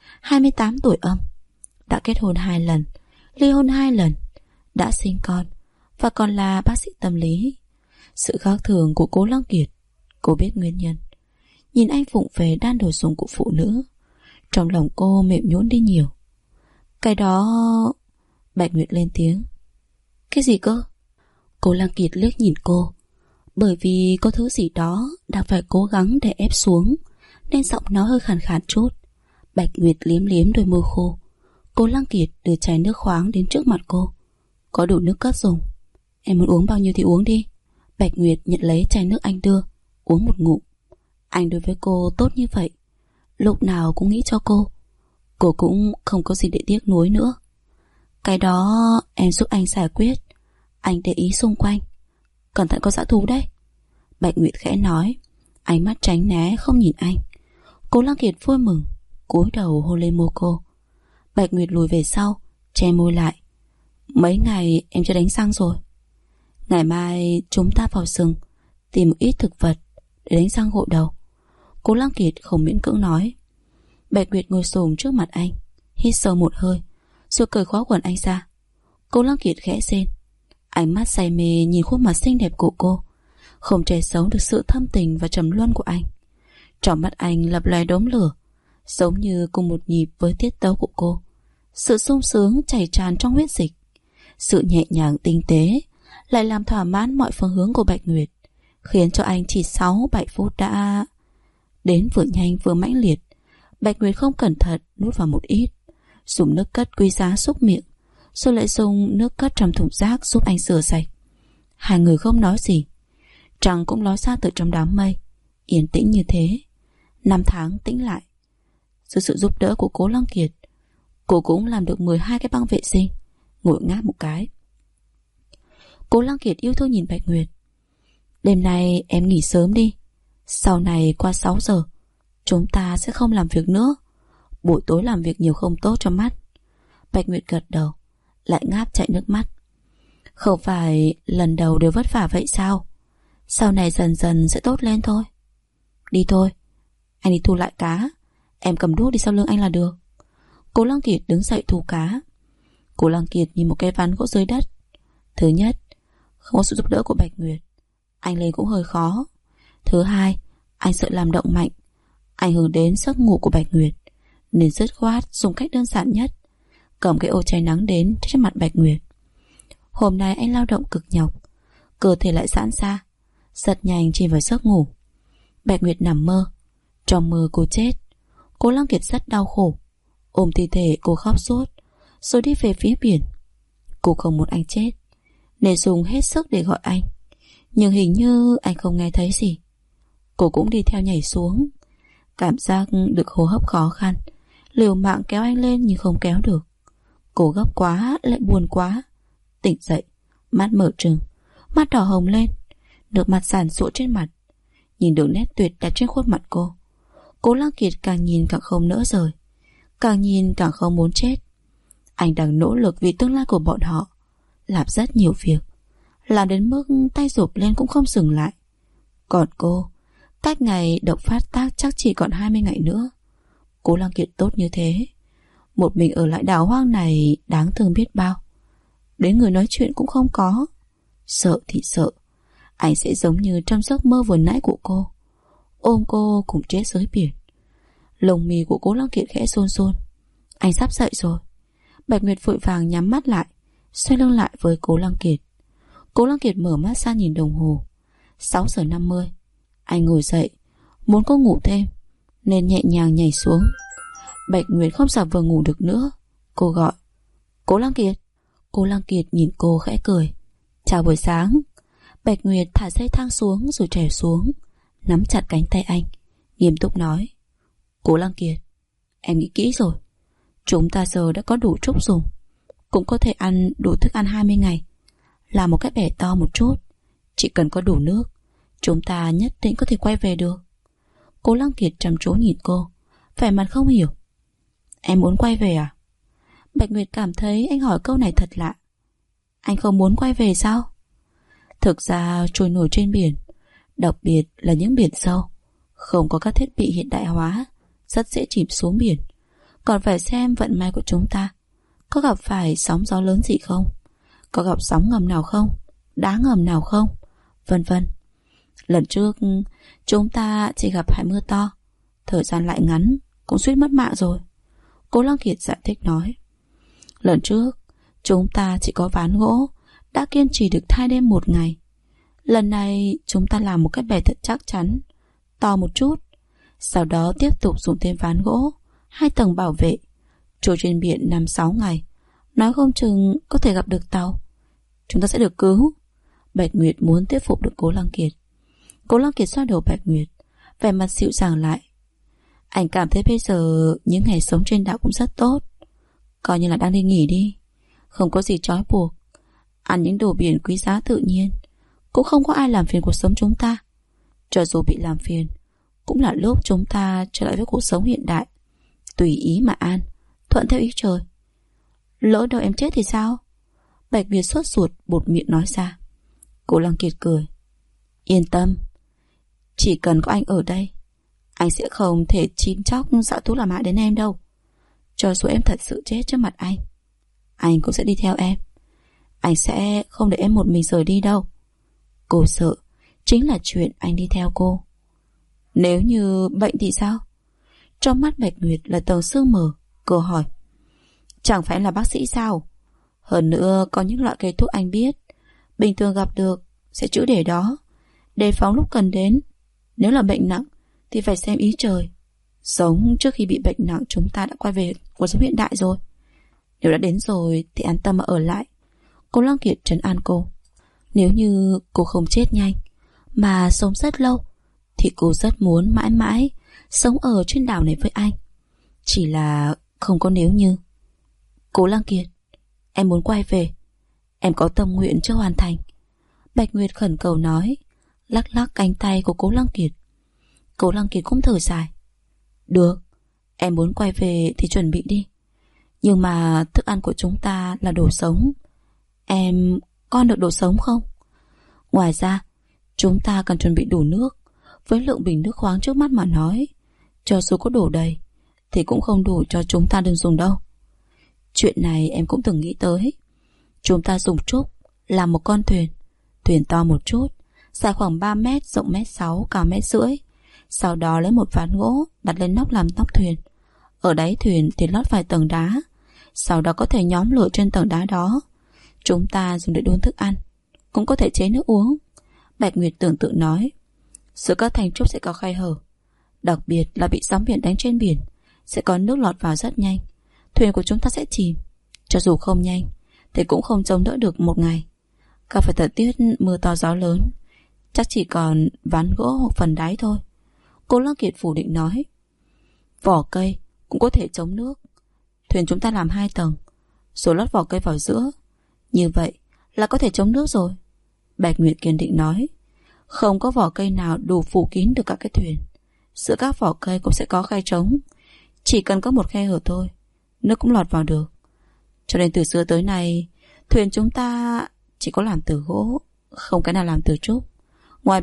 [SPEAKER 2] 28 tuổi âm, đã kết hôn 2 lần, ly hôn 2 lần, đã sinh con và còn là bác sĩ tâm lý. Sự khác thường của Cố Lăng Kiệt, cô biết nguyên nhân. Nhìn anh vụng về đan đồ dùng của phụ nữ, trong lòng cô mềm nhũn đi nhiều. Cái đó... Bạch Nguyệt lên tiếng. Cái gì cơ? Cố Lăng Kiệt liếc nhìn cô. Bởi vì có thứ gì đó đang phải cố gắng để ép xuống, nên giọng nó hơi khàn khàn chút. Bạch Nguyệt liếm liếm đôi môi khô. Cố Lăng Kiệt đưa chai nước khoáng đến trước mặt cô. Có đủ nước cất dùng, em muốn uống bao nhiêu thì uống đi. Bạch Nguyệt nhận lấy chai nước anh đưa, uống một ngụm. Anh đối với cô tốt như vậy, lúc nào cũng nghĩ cho cô. Cô cũng không có gì để tiếc nuối nữa. Cái đó em giúp anh giải quyết. Anh để ý xung quanh, cẩn thận có dã thú đấy. Bạch Nguyệt khẽ nói, ánh mắt tránh né không nhìn anh. Cố Lăng Kiệt vui mừng, cúi đầu hôn lên môi cô. Bạch Nguyệt lùi về sau, che môi lại. Mấy ngày em chưa đánh răng rồi. Ngày mai chúng ta vào rừng tìm một ít thực vật để đánh răng gội đầu, Cố Lăng Kiệt không miễn cưỡng nói. Bạch Nguyệt ngồi xổm trước mặt anh, hít sâu một hơi, rồi cởi khóa quần anh ra. Cố Lăng Kiệt khẽ rên. Ánh mắt say mê nhìn khuôn mặt xinh đẹp của cô, không che giấu được sự thâm tình và trầm luân của anh. Trong mắt anh lập lòe đốm lửa, giống như cùng một nhịp với tiết tấu của cô. Sự sung sướng chảy tràn trong huyết dịch, sự nhẹ nhàng tinh tế lại làm thỏa mãn mọi phương hướng của Bạch Nguyệt, khiến cho anh chỉ 6-7 phút đã đến vừa nhanh vừa mãnh liệt, Bạch Nguyệt không cẩn thận nuốt vào một ít, dùng nước cất quý giá xúc miệng, rồi lại dùng nước cất trong thùng rác giúp anh rửa sạch. Hai người không nói gì. Trăng cũng ló ra từ trong đám mây, yên tĩnh như thế. 5 tháng tĩnh lại. Dưới sự giúp đỡ của Cố Lăng Kiệt, cô cũng làm được 12 cái băng vệ sinh, ngồi ngáp một cái. Cố Lăng Kiệt yêu thương nhìn Bạch Nguyệt. Đêm nay em nghỉ sớm đi. Sau này qua 6 giờ chúng ta sẽ không làm việc nữa. Buổi tối làm việc nhiều không tốt cho mắt. Bạch Nguyệt gật đầu, lại ngáp chạy nước mắt. Không phải lần đầu đều vất vả vậy sao? Sau này dần dần sẽ tốt lên thôi. Đi thôi, anh đi thu lại cá, em cầm đuốc đi sau lưng anh là được. Cố Lăng Kiệt đứng dậy thu cá. Cố Lăng Kiệt nhìn một cái ván gỗ dưới đất. Thứ nhất, không có sự giúp đỡ của Bạch Nguyệt, anh lên cũng hơi khó. Thứ hai, anh sợ làm động mạnh, ảnh hưởng đến giấc ngủ của Bạch Nguyệt, nên dứt khoát dùng cách đơn giản nhất, cầm cái ô che nắng đến trước mặt Bạch Nguyệt. Hôm nay anh lao động cực nhọc, cơ thể lại giãn ra, rất nhanh chìm vào giấc ngủ. Bạch Nguyệt nằm mơ. Trong mơ cô chết. Cố Lăng Kiệt rất đau khổ, ôm thi thể cô khóc suốt, rồi đi về phía biển. Cô không muốn anh chết, nên dùng hết sức để gọi anh, nhưng hình như anh không nghe thấy gì. Cô cũng đi theo nhảy xuống. Cảm giác được hô hấp khó khăn, liều mạng kéo anh lên nhưng không kéo được. Cô gấp quá lại buồn quá. Tỉnh dậy, mắt mở trừng, mắt đỏ hồng lên, nước mắt giàn giụa trên mặt. Nhìn đường nét tuyệt đẹp trên khuôn mặt cô, Cố Lăng Kiệt càng nhìn càng không nỡ rời, càng nhìn càng không muốn chết. Anh đang nỗ lực vì tương lai của bọn họ, làm rất nhiều việc, làm đến mức tay rụp lên cũng không dừng lại. Còn cô, cách ngày độc phát tác chắc chỉ còn 20 ngày nữa. Cố Lăng Kiệt tốt như thế, một mình ở lại đảo hoang này đáng thương biết bao. Đến người nói chuyện cũng không có. Sợ thì sợ, anh sẽ giống như trong giấc mơ vừa nãy của cô, ôm cô cùng chết dưới biển. Lông mi của Cố Lăng Kiệt khẽ run run. Anh sắp dậy rồi. Bạch Nguyệt vội vàng nhắm mắt lại, xoay lưng lại với Cố Lăng Kiệt. Cố Lăng Kiệt mở mắt ra nhìn đồng hồ. 6 giờ 50. Anh ngồi dậy, muốn cô ngủ thêm nên nhẹ nhàng nhảy xuống. Bạch Nguyệt không giả vờ ngủ được nữa. Cô gọi Cố Lăng Kiệt. Cố Lăng Kiệt nhìn cô khẽ cười. Chào buổi sáng. Bạch Nguyệt thả dây thang xuống rồi trèo xuống, nắm chặt cánh tay anh, nghiêm túc nói: Cố Lăng Kiệt, em nghĩ kỹ rồi. Chúng ta giờ đã có đủ trúc dùng, cũng có thể ăn đủ thức ăn 20 ngày. Làm một cái bể to một chút, chỉ cần có đủ nước, chúng ta nhất định có thể quay về được. Cố Lăng Kiệt trầm trố nhìn cô, vẻ mặt không hiểu. Em muốn quay về à? Bạch Nguyệt cảm thấy anh hỏi câu này thật lạ. Anh không muốn quay về sao? Thực ra trôi nổi trên biển, đặc biệt là những biển sâu, không có các thiết bị hiện đại hóa, rất dễ chìm xuống biển. Còn phải xem vận may của chúng ta, có gặp phải sóng gió lớn gì không, có gặp sóng ngầm nào không, đá ngầm nào không, vân vân. Lần trước chúng ta chỉ gặp phải mưa to, thời gian lại ngắn, cũng suýt mất mạng rồi. Cố Lăng Kiệt giải thích nói. Lần trước chúng ta chỉ có ván gỗ, đã kiên trì được 2 đêm 1 ngày. Lần này chúng ta làm một cái bè thật chắc chắn, to một chút, sau đó tiếp tục dùng thêm ván gỗ, 2 tầng bảo vệ, trôi trên biển 5-6 ngày. Nói không chừng có thể gặp được tàu, chúng ta sẽ được cứu. Bạch Nguyệt muốn thuyết phục được Cố Lăng Kiệt. Cố Lăng Kiệt xoa đầu Bạch Nguyệt, vẻ mặt dịu dàng lại. Anh cảm thấy bây giờ những ngày sống trên đảo cũng rất tốt, coi như là đang đi nghỉ đi, không có gì trói buộc, ăn những đồ biển quý giá tự nhiên, cũng không có ai làm phiền cuộc sống chúng ta. Cho dù bị làm phiền, cũng là lúc chúng ta trở lại với cuộc sống hiện đại, tùy ý mà an, thuận theo ý trời. Lỡ đâu em chết thì sao? Bạch Nguyệt sốt ruột buột miệng nói ra. Cố Lăng Kiệt cười. Yên tâm, chỉ cần có anh ở đây, anh sẽ không thể chim chóc dạo thú làm hại đến em đâu. Cho dù em thật sự chết trước mặt anh cũng sẽ đi theo em. Anh sẽ không để em một mình rời đi đâu. Cô sợ chính là chuyện anh đi theo cô. Nếu như bệnh thì sao? Trong mắt Bạch Nguyệt là tầng sương mờ. Cô hỏi. Chẳng phải là bác sĩ sao? Hơn nữa có những loại cây thuốc anh biết, bình thường gặp được sẽ trữ để đó, đề phòng lúc cần đến. Nếu là bệnh nặng thì phải xem ý trời. Sống trước khi bị bệnh nặng chúng ta đã quay về cuộc sống hiện đại rồi. Nếu đã đến rồi thì an tâm mà ở lại. Cô Lăng Kiệt trấn an cô. Nếu như cô không chết nhanh mà sống rất lâu thì cô rất muốn mãi mãi sống ở trên đảo này với anh. Chỉ là không có nếu như. Cố Lăng Kiệt, em muốn quay về. Em có tâm nguyện chưa hoàn thành. Bạch Nguyệt khẩn cầu nói, lắc lắc cánh tay của Cố Lăng Kiệt. Cố Lăng Kiệt cũng thở dài. Được, em muốn quay về thì chuẩn bị đi. Nhưng mà thức ăn của chúng ta là đồ sống. Em có ăn được đồ sống không? Ngoài ra, chúng ta cần chuẩn bị đủ nước. Với lượng bình nước khoáng trước mắt mà nói, cho dù có đổ đầy thì cũng không đủ cho chúng ta đừng dùng đâu. Chuyện này em cũng từng nghĩ tới. Chúng ta dùng trúc làm một con thuyền. Thuyền to một chút, dài khoảng 3 mét, rộng 1,6 m, cao 1,5 m. Sau đó lấy một ván gỗ đặt lên nóc làm nóc thuyền. Ở đáy thuyền thì lót vài tầng đá. Sau đó có thể nhóm lửa trên tầng đá đó. Chúng ta dùng để đun thức ăn, cũng có thể chế nước uống. Bạch Nguyệt tưởng tượng nói. Giữa các thành trúc sẽ có khe hở. Đặc biệt là bị sóng biển đánh trên biển, sẽ có nước lọt vào rất nhanh. Thuyền của chúng ta sẽ chìm. Cho dù không nhanh thì cũng không chống đỡ được một ngày. Gặp phải thời tiết mưa to gió lớn, chắc chỉ còn ván gỗ hoặc phần đáy thôi. Cô Lăng Kiệt phủ định nói. Vỏ cây cũng có thể chống nước. Thuyền chúng ta làm 2 tầng, rồi lót vỏ cây vào giữa. Như vậy là có thể chống nước rồi. Bạch Nguyệt kiên định nói. Không có vỏ cây nào đủ phủ kín được cả cái thuyền. Giữa các vỏ cây cũng sẽ có khe trống. Chỉ cần có một khe hở thôi, nước cũng lọt vào được. Cho nên từ xưa tới nay, thuyền chúng ta chỉ có làm từ gỗ, không cái nào làm từ trúc. Ngoài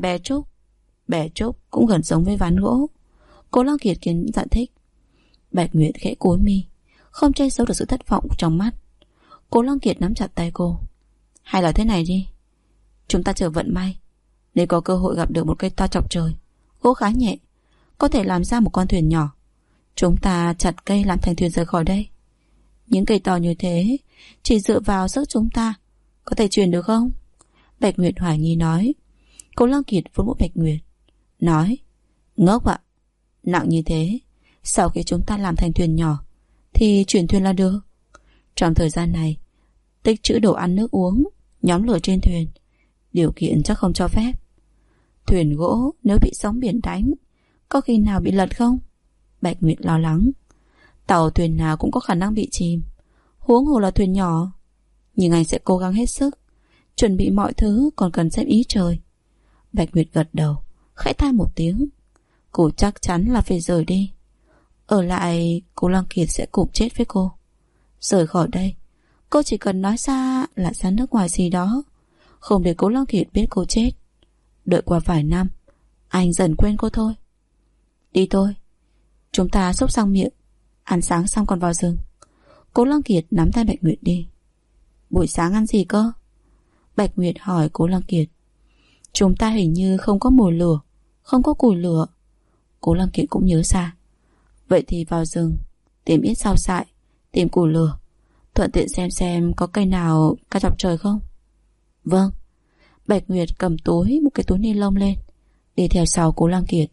[SPEAKER 2] bè trúc cũng gần giống với ván gỗ. Cô Lăng Kiệt kiến giải thích. Bạch Nguyệt khẽ cúi mi, không che giấu được sự thất vọng trong mắt. Cô Lăng Kiệt nắm chặt tay cô. Hay là thế này đi, chúng ta chờ vận may. Nếu có cơ hội gặp được một cây to chọc trời, gỗ khá nhẹ, có thể làm ra một con thuyền nhỏ. Chúng ta chặt cây làm thành thuyền rời khỏi đây. Những cây to như thế, chỉ dựa vào sức chúng ta có thể truyền được không? Bạch Nguyệt hoài nghi nói. Cô Lăng Kiệt vỗ vỗ Bạch Nguyệt, nói. Ngốc ạ, nặng như thế, sau khi chúng ta làm thành thuyền nhỏ thì chuyển thuyền là được. Trong thời gian này, tích trữ đồ ăn nước uống, nhóm lửa trên thuyền, điều kiện chắc không cho phép. Thuyền gỗ nếu bị sóng biển đánh, có khi nào bị lật không? Bạch Nguyệt lo lắng. Tàu thuyền nào cũng có khả năng bị chìm, huống hồ là thuyền nhỏ. Nhưng anh sẽ cố gắng hết sức, chuẩn bị mọi thứ, còn cần xem ý trời. Bạch Nguyệt gật đầu, khẽ than một tiếng. Cô chắc chắn là phải rời đi. Ở lại, cô Lăng Kiệt sẽ cùng chết với cô. Rời khỏi đây, cô chỉ cần nói ra là ra nước ngoài gì đó, không để cô Lăng Kiệt biết cô chết. Đợi qua vài năm, anh dần quên cô thôi. Đi thôi, chúng ta xúc xong miệng, ăn sáng xong còn vào rừng. Cố Lăng Kiệt nắm tay Bạch Nguyệt đi. Buổi sáng ăn gì cơ? Bạch Nguyệt hỏi Cố Lăng Kiệt. Chúng ta hình như không có mồi lửa, không có củi lửa. Cố Lăng Kiệt cũng nhớ ra. Vậy thì vào rừng, tìm ít rau dại, tìm củi lửa, thuận tiện xem có cây nào cá chọc trời không. Vâng. Bạch Nguyệt cầm túi, một cái túi ni lông lên, đi theo sau Cố Lăng Kiệt.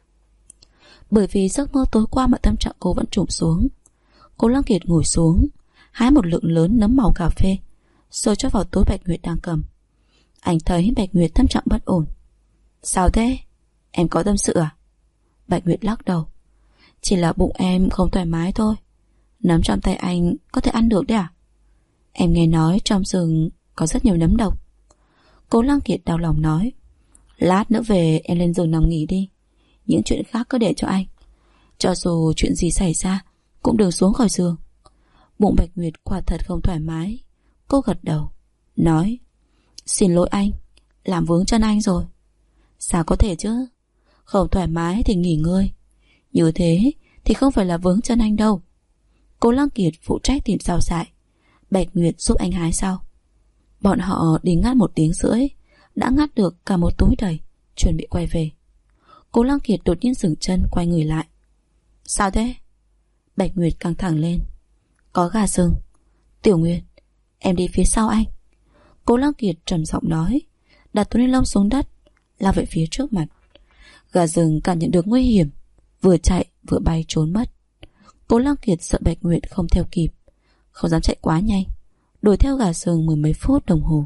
[SPEAKER 2] Bởi vì giấc mơ tối qua mà tâm trạng cô vẫn trùng xuống, Cố Lăng Kiệt ngồi xuống, hái một lượng lớn nấm màu cà phê, rồi cho vào túi Bạch Nguyệt đang cầm. Anh thấy Bạch Nguyệt tâm trạng bất ổn. Sao thế? Em có tâm sự à? Bạch Nguyệt lắc đầu. Chỉ là bụng em không thoải mái thôi. Nấm trong tay anh có thể ăn được đấy à? Em nghe nói trong rừng có rất nhiều nấm độc. Cố Lăng Kiệt đau lòng nói. Lát nữa về em lên giường nằm nghỉ đi, những chuyện khác cứ để cho anh. Cho dù chuyện gì xảy ra cũng đừng xuống khỏi giường. Bụng Bạch Nguyệt quả thật không thoải mái. Cô gật đầu, nói. Xin lỗi anh, làm vướng chân anh rồi. Sao có thể chứ? Không thoải mái thì nghỉ ngơi. Như thế thì không phải là vướng chân anh đâu. Cố Lăng Kiệt phụ trách tìm rau dại, Bạch Nguyệt giúp anh hái sau. Bọn họ đi ngắt 1 tiếng rưỡi, đã ngắt được cả một túi đầy, chuẩn bị quay về. Cố Lăng Kiệt đột nhiên dừng chân, quay người lại. Sao thế? Bạch Nguyệt căng thẳng lên. Có gà rừng. Tiểu Nguyệt, em đi phía sau anh. Cố Lăng Kiệt trầm giọng nói, đặt túi ni lông xuống đất, lao về phía trước mặt. Gà rừng cảm nhận được nguy hiểm, vừa chạy vừa bay trốn mất. Cố Lăng Kiệt sợ Bạch Nguyệt không theo kịp, không dám chạy quá nhanh, đuổi theo gà rừng mười mấy phút đồng hồ.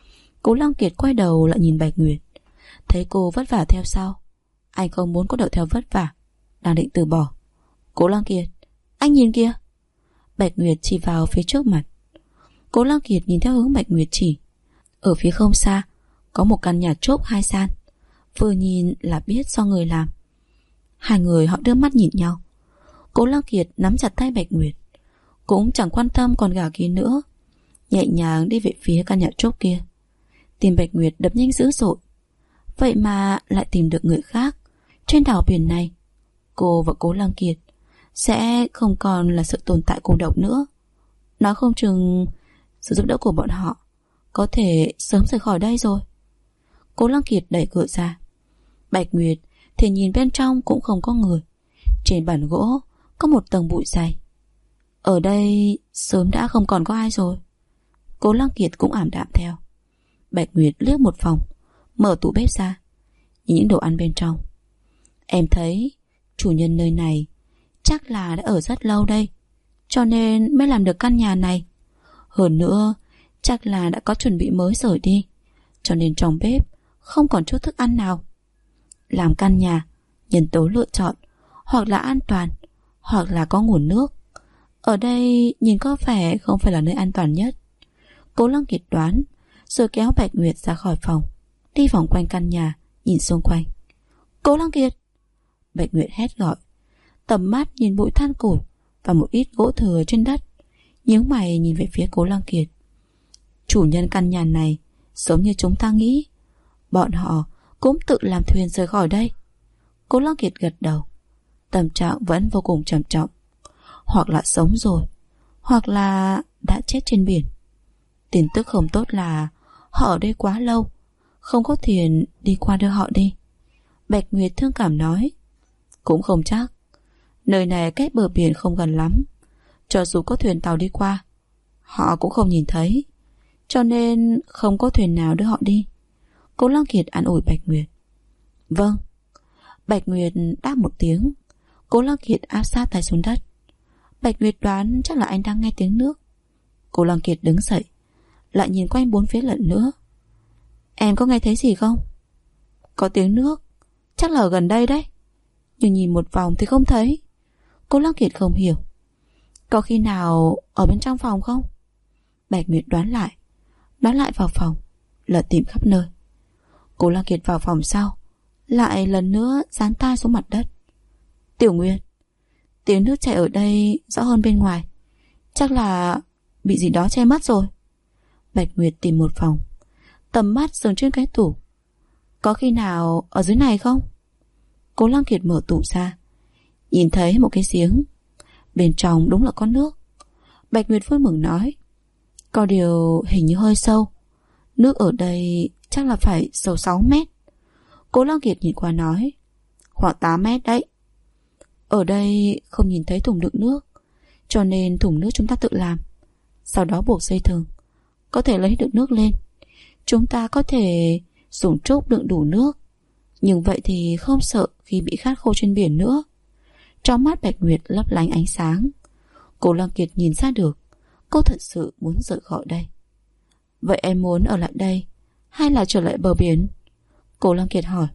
[SPEAKER 2] Cố Lăng Kiệt quay đầu lại nhìn Bạch Nguyệt, thấy cô vất vả theo sau. Anh không muốn cô đợi theo vất vả, đang định từ bỏ. Cố Lăng Kiệt, anh nhìn kìa. Bạch Nguyệt chỉ vào phía trước mặt. Cố Lăng Kiệt nhìn theo hướng Bạch Nguyệt chỉ. Ở phía không xa có một căn nhà chốp 2 gian, vừa nhìn là biết do người làm. Hai người họ đưa mắt nhìn nhau. Cố Lăng Kiệt nắm chặt tay Bạch Nguyệt, cũng chẳng quan tâm con gà kia nữa, nhẹ nhàng đi về phía căn nhà chốp kia. Tim Bạch Nguyệt đập nhanh dữ dội. Vậy mà lại tìm được người khác trên đảo biển này. Cô và Cố Lăng Kiệt sẽ không còn là sự tồn tại cô độc nữa. Nói không chừng sự giúp đỡ của bọn họ có thể sớm rời khỏi đây rồi. Cố Lăng Kiệt đẩy cửa ra. Bạch Nguyệt thì nhìn bên trong cũng không có người. Trên bàn gỗ có một tầng bụi dày. Ở đây sớm đã không còn có ai rồi. Cố Lăng Kiệt cũng ảm đạm theo. Bạch Nguyệt liếc một vòng, mở tủ bếp ra, nhìn những đồ ăn bên trong. Em thấy chủ nhân nơi này chắc là đã ở rất lâu đây, cho nên mới làm được căn nhà này. Hơn nữa chắc là đã có chuẩn bị mới rời đi, cho nên trong bếp không còn chút thức ăn nào. Làm căn nhà, nhân tố lựa chọn hoặc là an toàn, hoặc là có nguồn nước. Ở đây nhìn có vẻ không phải là nơi an toàn nhất. Cố Lăng Kiệt đoán, rồi kéo Bạch Nguyệt ra khỏi phòng, đi vòng quanh căn nhà, nhìn xung quanh. Cố Lăng Kiệt! Bạch Nguyệt hét gọi, tầm mắt nhìn bụi than củi và một ít gỗ thừa trên đất, nhướng mày nhìn về phía Cố Lăng Kiệt. Chủ nhân căn nhà này giống như chúng ta nghĩ, bọn họ cũng tự làm thuyền rời khỏi đây. Cố Lăng Kiệt gật đầu. Tâm trạng vẫn vô cùng trầm trọng. Hoặc là sống rồi, hoặc là đã chết trên biển. Tin tức không tốt là họ ở đây quá lâu, không có thuyền đi qua đưa họ đi. Bạch Nguyệt thương cảm nói, cũng không chắc. Nơi này cách bờ biển không gần lắm, cho dù có thuyền tàu đi qua, họ cũng không nhìn thấy, cho nên không có thuyền nào đưa họ đi. Cố Lăng Kiệt an ủi Bạch Nguyệt. Vâng. Bạch Nguyệt đáp một tiếng. Cố Lăng Kiệt áp sát tay xuống đất. Bạch Nguyệt đoán chắc là anh đang nghe tiếng nước. Cố Lăng Kiệt đứng dậy, lại nhìn quanh bốn phía lần nữa. Em có nghe thấy gì không? Có tiếng nước, chắc là ở gần đây đấy, nhưng nhìn một vòng thì không thấy. Cố Lăng Kiệt không hiểu. Có khi nào ở bên trong phòng không? Bạch Nguyệt đoán lại vào phòng, lật tìm khắp nơi. Cố Lăng Kiệt vào phòng sau, lại lần nữa dán tai xuống mặt đất. Tiểu Nguyệt, tiếng nước chảy ở đây rõ hơn bên ngoài, chắc là bị gì đó che mất rồi. Bạch Nguyệt tìm một phòng, tầm mắt dừng trên cái tủ. Có khi nào ở dưới này không? Cố Lăng Kiệt mở tủ ra, nhìn thấy một cái giếng, bên trong đúng là có nước. Bạch Nguyệt vui mừng nói, có điều hình như hơi sâu. Nước ở đây chắc là phải sâu 6 mét. Cố Lăng Kiệt nhìn qua nói, khoảng 8 mét đấy. Ở đây không nhìn thấy thùng đựng nước, cho nên thùng nước chúng ta tự làm, sau đó buộc dây thừng, có thể lấy được nước lên. Chúng ta có thể dùng trúc đựng đủ nước, nhưng vậy thì không sợ khi bị khát khô trên biển nữa. Trong mắt Bạch Nguyệt lấp lánh ánh sáng. Cố Lăng Kiệt nhìn ra được cô thật sự muốn rời khỏi đây. Vậy em muốn ở lại đây hay là trở lại bờ biển? Cố Lăng Kiệt hỏi.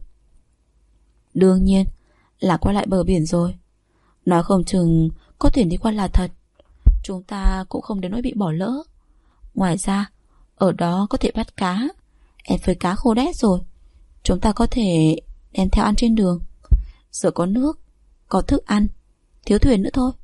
[SPEAKER 2] Đương nhiên là quay lại bờ biển rồi. Nói không chừng có thể đi qua là thật. Chúng ta cũng không đến nỗi bị bỏ lỡ. Ngoài ra ở đó có thể bắt cá. Em phơi cá khô đét rồi, chúng ta có thể đem theo ăn trên đường. Giờ có nước, có thức ăn, thiếu thuyền nữa thôi.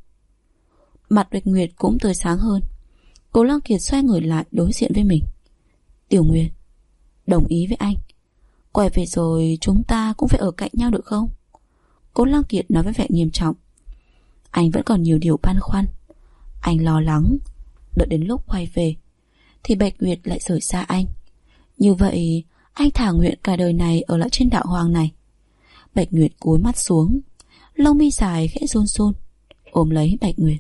[SPEAKER 2] Mặt Bạch Nguyệt cũng tươi sáng hơn. Cố Lăng Kiệt xoay người lại đối diện với mình. Tiểu Nguyệt, đồng ý với anh, quay về rồi chúng ta cũng phải ở cạnh nhau được không? Cố Lăng Kiệt nói với vẻ nghiêm trọng. Anh vẫn còn nhiều điều băn khoăn. Anh lo lắng đợi đến lúc quay về thì Bạch Nguyệt lại rời xa anh. Như vậy anh thà nguyện cả đời này ở lại trên đạo hoang này. Bạch Nguyệt cúi mắt xuống, lông mi dài khẽ run run, ôm lấy Bạch Nguyệt.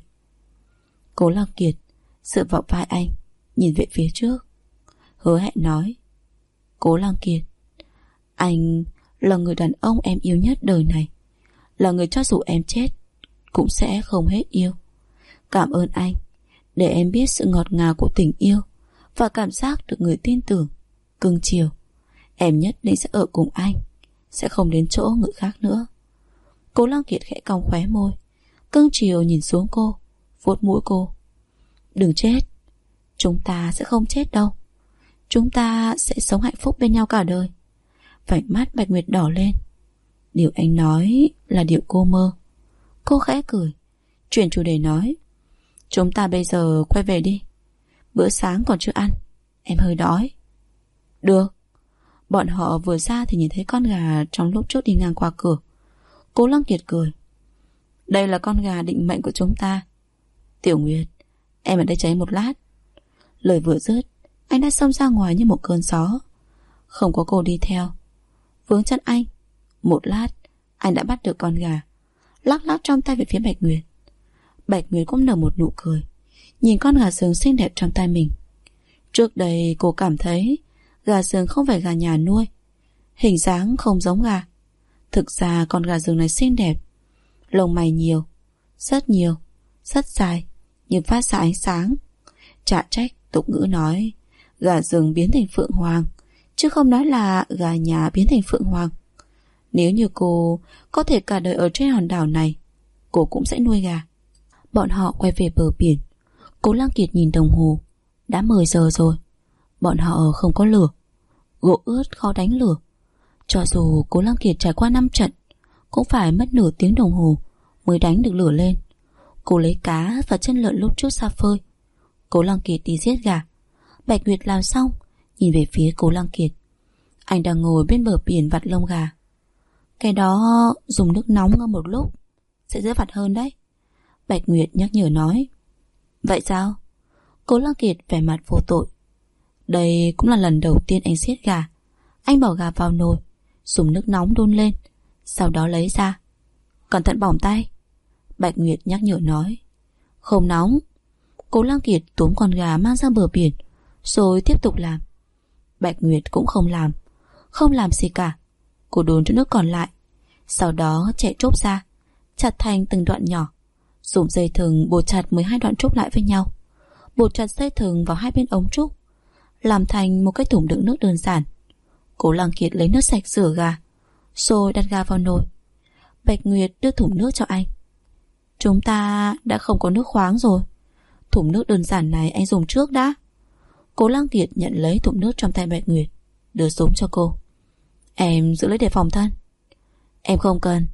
[SPEAKER 2] Cố Lăng Kiệt dựa vào vai anh, nhìn về phía trước, hứa hẹn nói, Cố Lăng Kiệt, anh là người đàn ông em yêu nhất đời này, là người cho dù em chết cũng sẽ không hết yêu. Cảm ơn anh, để em biết sự ngọt ngào của tình yêu và cảm giác được người tin tưởng, cưng chiều. Em nhất định sẽ ở cùng anh, sẽ không đến chỗ người khác nữa. Cố Lăng Kiệt khẽ cong khóe môi, cưng chiều nhìn xuống cô, vuốt mũi cô. Đừng chết. Chúng ta sẽ không chết đâu. Chúng ta sẽ sống hạnh phúc bên nhau cả đời. Vành mắt Bạch Nguyệt đỏ lên. Điều anh nói là điều cô mơ. Cô khẽ cười, chuyển chủ đề nói, chúng ta bây giờ quay về đi. Bữa sáng còn chưa ăn, em hơi đói. Được. Bọn họ vừa ra thì nhìn thấy con gà trong lúc trước đi ngang qua cửa. Cố Lăng Kiệt cười. Đây là con gà định mệnh của chúng ta. Tiểu Nguyệt, em ở đây cháy một lát. Lời vừa dứt, anh đã xông ra ngoài như một cơn gió. Không có cô đi theo. Vướng chân anh, một lát anh đã bắt được con gà, lắc lắc trong tay về phía Bạch Nguyệt. Bạch Nguyệt cũng nở một nụ cười, nhìn con gà rừng xinh đẹp trong tay mình. Trước đây cô cảm thấy gà rừng không phải gà nhà nuôi, hình dáng không giống gà. Thực ra con gà rừng này xinh đẹp, lông mày nhiều, rất dài, nhưng phát ra ánh sáng. Chả trách tục ngữ nói gà rừng biến thành phượng hoàng, chứ không nói là gà nhà biến thành phượng hoàng. Nếu như cô có thể cả đời ở trên hòn đảo này, cô cũng sẽ nuôi gà. Bọn họ quay về bờ biển. Cố Lăng Kiệt nhìn đồng hồ, đã 10 giờ rồi. Bọn họ không có lửa, gỗ ướt khó đánh lửa. Cho dù Cố Lăng Kiệt trải qua 5 trận, cũng phải mất nửa tiếng đồng hồ mới đánh được lửa lên. Cô lấy cá và chân lợn lúc trước ra phơi. Cố Lăng Kiệt đi giết gà. Bạch Nguyệt làm xong, nhìn về phía Cố Lăng Kiệt. Anh đang ngồi bên bờ biển vặt lông gà. Cái đó dùng nước nóng ngâm một lúc sẽ dễ vặt hơn đấy. Bạch Nguyệt nhắc nhở nói. Vậy sao? Cố Lăng Kiệt vẻ mặt vô tội. Đây cũng là lần đầu tiên anh giết gà. Anh bỏ gà vào nồi, dùng nước nóng đun lên, sau đó lấy ra. Cẩn thận bỏng tay. Bạch Nguyệt nhắc nhở nói. Không nóng. Cố Lăng Kiệt túm con gà mang ra bờ biển, rồi tiếp tục làm. Bạch Nguyệt cũng không làm gì cả. Cô đun cho nước còn lại, sau đó chạy trúc ra, chặt thành từng đoạn nhỏ, dùng dây thừng buộc chặt 12 đoạn trúc lại với nhau, buộc chặt dây thừng vào hai bên ống trúc, làm thành một cái thùng đựng nước đơn giản. Cố Lăng Kiệt lấy nước sạch rửa gà, rồi đặt gà vào nồi. Bạch Nguyệt đưa thùng nước cho anh. Chúng ta đã không có nước khoáng rồi, thùng nước đơn giản này anh dùng trước đã. Cố Lăng Kiệt nhận lấy thùng nước trong tay Bạch Nguyệt, đưa súng cho cô. Em giữ lấy để phòng thân. Em không cần,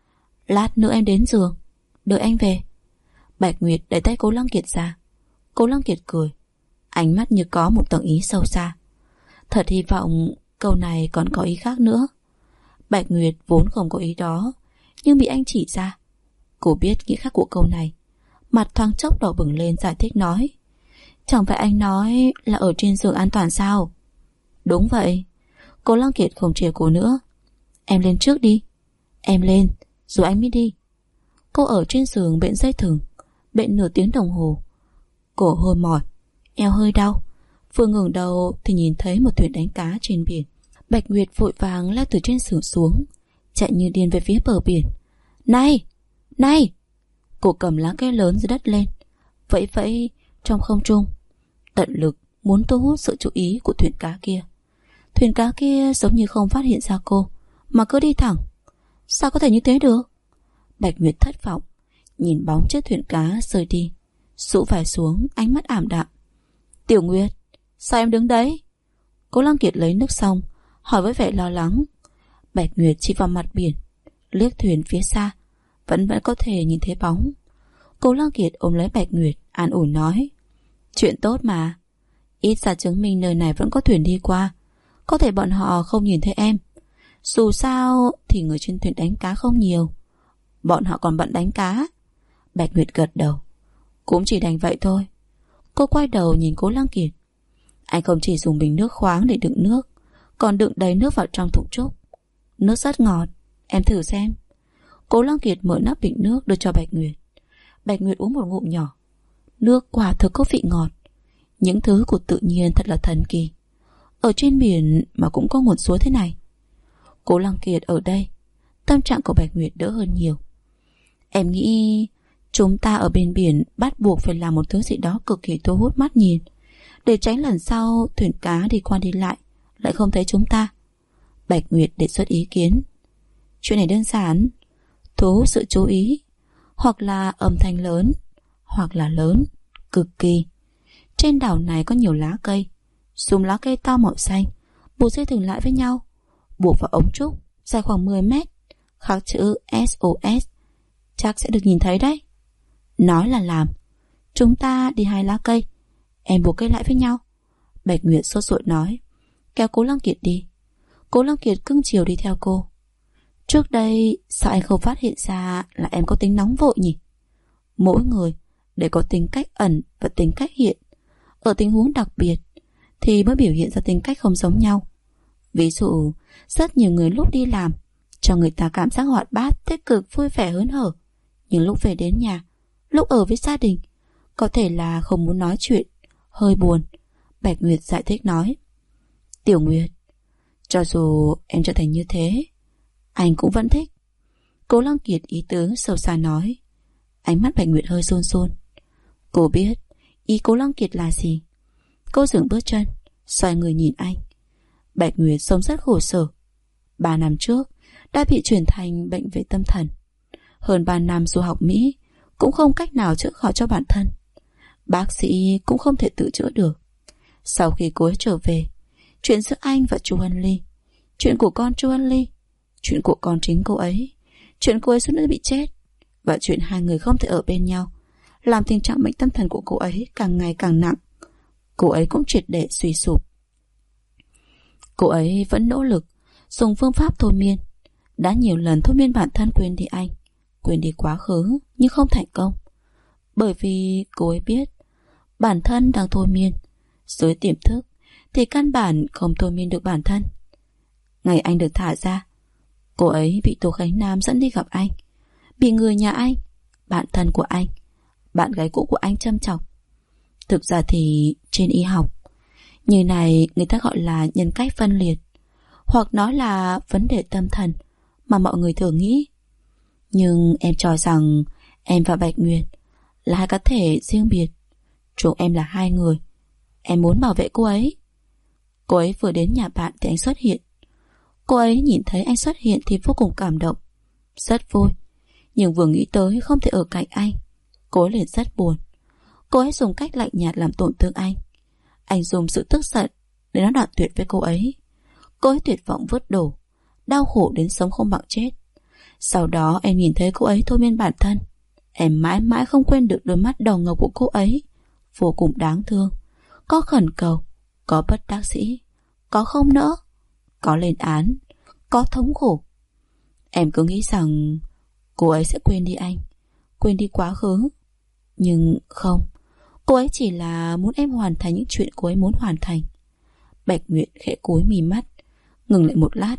[SPEAKER 2] lát nữa em đến giường, đợi anh về. Bạch Nguyệt đẩy tay Cố Lăng Kiệt ra. Cố Lăng Kiệt cười, ánh mắt như có một tầng ý sâu xa. Thật hy vọng câu này còn có ý khác nữa. Bạch Nguyệt vốn không có ý đó, nhưng bị anh chỉ ra. Cô biết nghĩa khác của câu này, mặt thoáng chốc đỏ bừng lên giải thích nói. Chẳng phải anh nói là ở trên giường an toàn sao? Đúng vậy. Cố Lăng Kiệt không chìa cô nữa. Em lên trước đi. Em lên, rồi anh mới đi. Cô ở trên giường bện dây thừng, bện nửa tiếng đồng hồ. Cổ hơi mỏi, eo hơi đau. Vừa ngẩng đầu thì nhìn thấy một thuyền đánh cá trên biển. Bạch Nguyệt vội vàng leo từ trên giường xuống, chạy như điên về phía bờ biển. Này, này! Cô cầm lá cây lớn dưới đất lên, vẫy vẫy trong không trung, tận lực muốn thu hút sự chú ý của thuyền cá kia. Thuyền cá kia giống như không phát hiện ra cô, mà cứ đi thẳng. Sao có thể như thế được? Bạch Nguyệt thất vọng, nhìn bóng chiếc thuyền cá rời đi, rũ vai xuống, ánh mắt ảm đạm. Tiểu Nguyệt, sao em đứng đấy? Cố Lăng Kiệt lấy nước xong, hỏi với vẻ lo lắng. Bạch Nguyệt chỉ vào mặt biển, liếc thuyền phía xa, vẫn có thể nhìn thấy bóng. Cố Lăng Kiệt ôm lấy Bạch Nguyệt, an ủi nói. Chuyện tốt mà, ít ra chứng minh nơi này vẫn có thuyền đi qua. Có thể bọn họ không nhìn thấy em. Dù sao thì người trên thuyền đánh cá không nhiều, bọn họ còn bận đánh cá. Bạch Nguyệt gật đầu. Cũng chỉ đành vậy thôi. Cô quay đầu nhìn Cố Lăng Kiệt. Anh không chỉ dùng bình nước khoáng để đựng nước, còn đựng đầy nước vào trong thùng trúc. Nước rất ngọt, em thử xem. Cố Lăng Kiệt mở nắp bình nước đưa cho Bạch Nguyệt. Bạch Nguyệt uống một ngụm nhỏ. Nước quả thực có vị ngọt. Những thứ của tự nhiên thật là thần kỳ. Ở trên biển mà cũng có nguồn suối thế này. Cố Lăng Kiệt ở đây, tâm trạng của Bạch Nguyệt đỡ hơn nhiều. Em nghĩ Chúng ta ở bên biển bắt buộc phải làm một thứ gì đó cực kỳ thu hút mắt nhìn, để tránh lần sau thuyền cá đi qua đi lại lại không thấy chúng ta. Bạch Nguyệt đề xuất ý kiến. Chuyện này đơn giản, thu hút sự chú ý, hoặc là âm thanh lớn, hoặc là lớn, cực kỳ. Trên đảo này có nhiều lá cây, dùng lá cây to màu xanh, buộc dây thừng lại với nhau, buộc vào ống trúc dài khoảng 10 mét, khắc chữ SOS, chắc sẽ được nhìn thấy đấy. Nói là làm. Chúng ta đi 2 lá cây, em buộc cây lại với nhau. Bạch Nguyệt sốt ruột nói, kéo Cố Lăng Kiệt đi. Cố Lăng Kiệt cưng chiều đi theo cô. Trước đây sao anh không phát hiện ra là em có tính nóng vội nhỉ? Mỗi người đều có tính cách ẩn và tính cách hiện. Ở tình huống đặc biệt thì mới biểu hiện ra tính cách không giống nhau. Ví dụ, rất nhiều người lúc đi làm cho người ta cảm giác hoạt bát, tích cực, vui vẻ, hớn hở, nhưng lúc về đến nhà, lúc ở với gia đình, có thể là không muốn nói chuyện, hơi buồn. Bạch Nguyệt giải thích nói, Tiểu Nguyệt, cho dù em trở thành như thế, anh cũng vẫn thích. Cố Lăng Kiệt ý tứ sâu xa nói. Ánh mắt Bạch Nguyệt hơi run run. Cô biết ý Cố Lăng Kiệt là gì. Cô dừng bước chân, xoay người nhìn anh. Bạch Nguyệt sống rất khổ sở. 3 năm trước đã bị chuyển thành bệnh về tâm thần. Hơn 3 năm du học Mỹ cũng không cách nào chữa khỏi cho bản thân. Bác sĩ cũng không thể tự chữa được. Sau khi cô ấy trở về, chuyện giữa anh và Chu Hân Ly, chuyện của con Chu Hân Ly, chuyện của con chính cô ấy, chuyện cô ấy suýt nữa bị chết, và chuyện 2 người không thể ở bên nhau, làm tình trạng bệnh tâm thần của cô ấy càng ngày càng nặng. Cô ấy cũng triệt để suy sụp. Cô ấy vẫn nỗ lực dùng phương pháp thôi miên, đã nhiều lần thôi miên bản thân quên đi anh, quên đi quá khứ, nhưng không thành công. Bởi vì cô ấy biết bản thân đang thôi miên, dưới tiềm thức thì căn bản không thôi miên được bản thân. Ngày anh được thả ra, cô ấy bị Tô Khánh Nam dẫn đi gặp anh, bị người nhà anh, bạn thân của anh, bạn gái cũ của anh châm chọc. Thực ra thì trên y học, như này người ta gọi là nhân cách phân liệt, hoặc nói là vấn đề tâm thần mà mọi người thường nghĩ. Nhưng em cho rằng em và Bạch Nguyệt là 2 cá thể riêng biệt. Chúng em là 2 người. Em muốn bảo vệ cô ấy. Cô ấy vừa đến nhà bạn thì anh xuất hiện. Cô ấy nhìn thấy anh xuất hiện thì vô cùng cảm động, rất vui. Nhưng vừa nghĩ tới không thể ở cạnh anh, cô ấy liền rất buồn. Cô ấy dùng cách lạnh nhạt làm tổn thương anh. Anh dùng sự tức giận để nó đoạn tuyệt với cô ấy. Cô ấy tuyệt vọng vứt đổ, đau khổ đến sống không bằng chết. Sau đó em nhìn thấy cô ấy thôi miên bản thân. Em mãi mãi không quên được đôi mắt đỏ ngầu của cô ấy, vô cùng đáng thương. Có khẩn cầu, có bất đắc dĩ, có không nỡ, có lên án, có thống khổ. Em cứ nghĩ rằng cô ấy sẽ quên đi anh, quên đi quá khứ. Nhưng không, cô ấy chỉ là muốn em hoàn thành những chuyện cô ấy muốn hoàn thành. Bạch Nguyệt khẽ cúi mí mắt, ngừng lại một lát.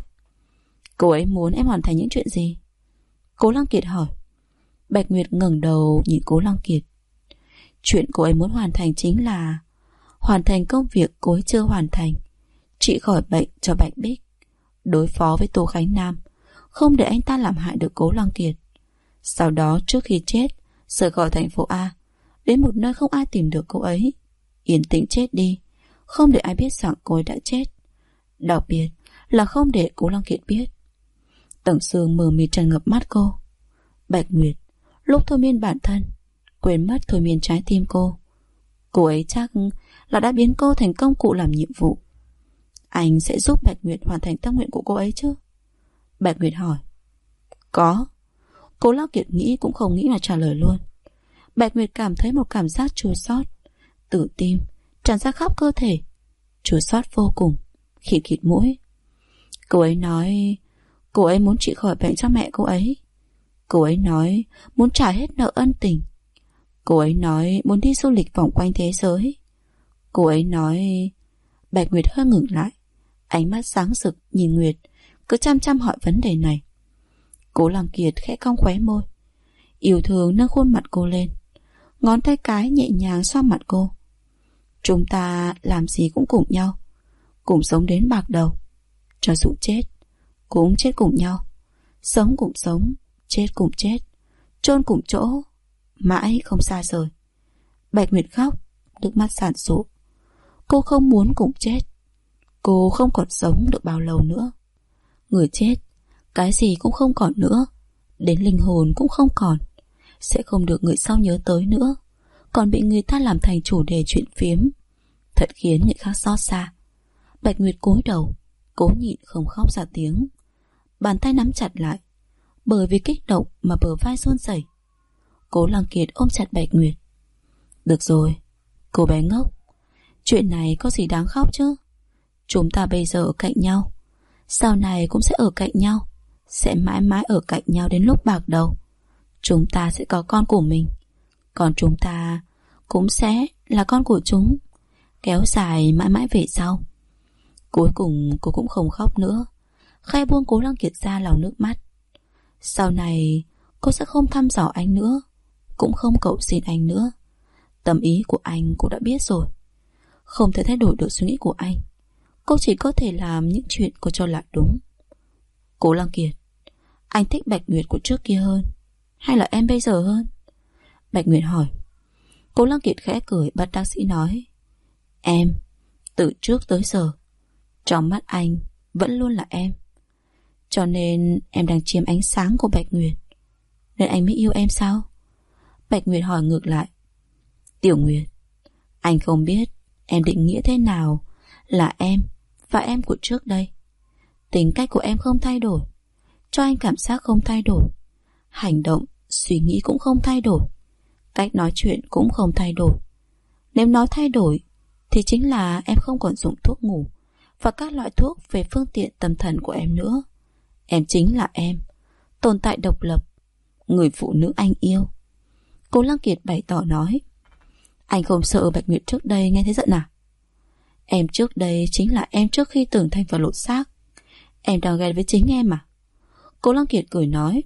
[SPEAKER 2] Cô ấy muốn em hoàn thành những chuyện gì? Cố Lăng Kiệt hỏi. Bạch Nguyệt ngẩng đầu nhìn Cố Lăng Kiệt. Chuyện cô ấy muốn hoàn thành chính là hoàn thành công việc cô ấy chưa hoàn thành, trị khỏi bệnh cho Bạch Bích, đối phó với Tô Khánh Nam, không để anh ta làm hại được Cố Lăng Kiệt. Sau đó trước khi chết, rời khỏi thành phố A, đến một nơi không ai tìm được cô ấy, yên tĩnh chết đi, không để ai biết rằng cô ấy đã chết. Đặc biệt là không để Cố Lăng Kiệt biết. Tầng sương mờ mịt tràn ngập mắt cô. Bạch Nguyệt lúc thôi miên bản thân, quên mất thôi miên trái tim cô. Cô ấy chắc là đã biến cô thành công cụ làm nhiệm vụ. Anh sẽ giúp Bạch Nguyệt hoàn thành tâm nguyện của cô ấy chứ? Bạch Nguyệt hỏi. Có. Cố Lăng Kiệt nghĩ cũng không nghĩ mà trả lời luôn. Bạch Nguyệt cảm thấy một cảm giác chua xót từ tim tràn ra khắp cơ thể, chua xót vô cùng, khịt khịt mũi. Cô ấy nói cô ấy muốn trị khỏi bệnh cho mẹ cô ấy. Cô ấy nói muốn trả hết nợ ân tình. Cô ấy nói muốn đi du lịch vòng quanh thế giới. Cô ấy nói... Bạch Nguyệt hơi ngừng lại, ánh mắt sáng rực nhìn Nguyệt, cứ chăm chăm hỏi vấn đề này. Cố Lăng Kiệt khẽ cong khóe môi, yêu thương nâng khuôn mặt cô lên, ngón tay cái nhẹ nhàng xoa mặt cô. Chúng ta làm gì cũng cùng nhau, cùng sống đến bạc đầu. Cho dù chết, cũng chết cùng nhau. Sống cùng sống, chết cùng chết, chôn cùng chỗ, mãi không xa rời. Bạch Nguyệt khóc, nước mắt giàn rụa. Cô không muốn cùng chết. Cô không còn sống được bao lâu nữa. Người chết, cái gì cũng không còn nữa. Đến linh hồn cũng không còn. Sẽ không được người sau nhớ tới nữa. Còn bị người ta làm thành chủ đề chuyện phiếm. Thật khiến người khác xót xa. Bạch Nguyệt cúi đầu, cố nhịn không khóc ra tiếng. Bàn tay nắm chặt lại, bởi vì kích động mà bờ vai run rẩy. Cố Lăng Kiệt ôm chặt Bạch Nguyệt. Được rồi, cô bé ngốc. Chuyện này có gì đáng khóc chứ? Chúng ta bây giờ ở cạnh nhau, sau này cũng sẽ ở cạnh nhau, sẽ mãi mãi ở cạnh nhau đến lúc bạc đầu. Chúng ta sẽ có con của mình, còn chúng ta cũng sẽ là con của chúng, kéo dài mãi mãi về sau. Cuối cùng cô cũng không khóc nữa, khẽ buông Cố Lăng Kiệt ra lau nước mắt. Sau này cô sẽ không thăm dò anh nữa, cũng không cầu xin anh nữa. Tâm ý của anh cô đã biết rồi, không thể thay đổi được suy nghĩ của anh. Cô chỉ có thể làm những chuyện cô cho là đúng. Cố Lăng Kiệt, anh thích Bạch Nguyệt của trước kia hơn, hay là em bây giờ hơn? Bạch Nguyệt hỏi. Cố Lăng Kiệt khẽ cười bất đắc dĩ nói, em, từ trước tới giờ, trong mắt anh vẫn luôn là em. Cho nên em đang chiếm ánh sáng của Bạch Nguyệt, nên anh mới yêu em sao? Bạch Nguyệt hỏi ngược lại. Tiểu Nguyệt, anh không biết em định nghĩa thế nào là em và em của trước đây. Tính cách của em không thay đổi, cho anh cảm giác không thay đổi, hành động, suy nghĩ cũng không thay đổi, cách nói chuyện cũng không thay đổi. Nếu nói thay đổi thì chính là em không còn dùng thuốc ngủ và các loại thuốc về phương tiện tâm thần của em nữa. Em chính là em, tồn tại độc lập, người phụ nữ anh yêu. Cố Lăng Kiệt bày tỏ nói. Anh không sợ Bạch Nguyệt trước đây nghe thấy giận à? Em trước đây chính là em trước khi tưởng thành và lột xác. Em đang ghen với chính em à? Cố Lăng Kiệt cười nói.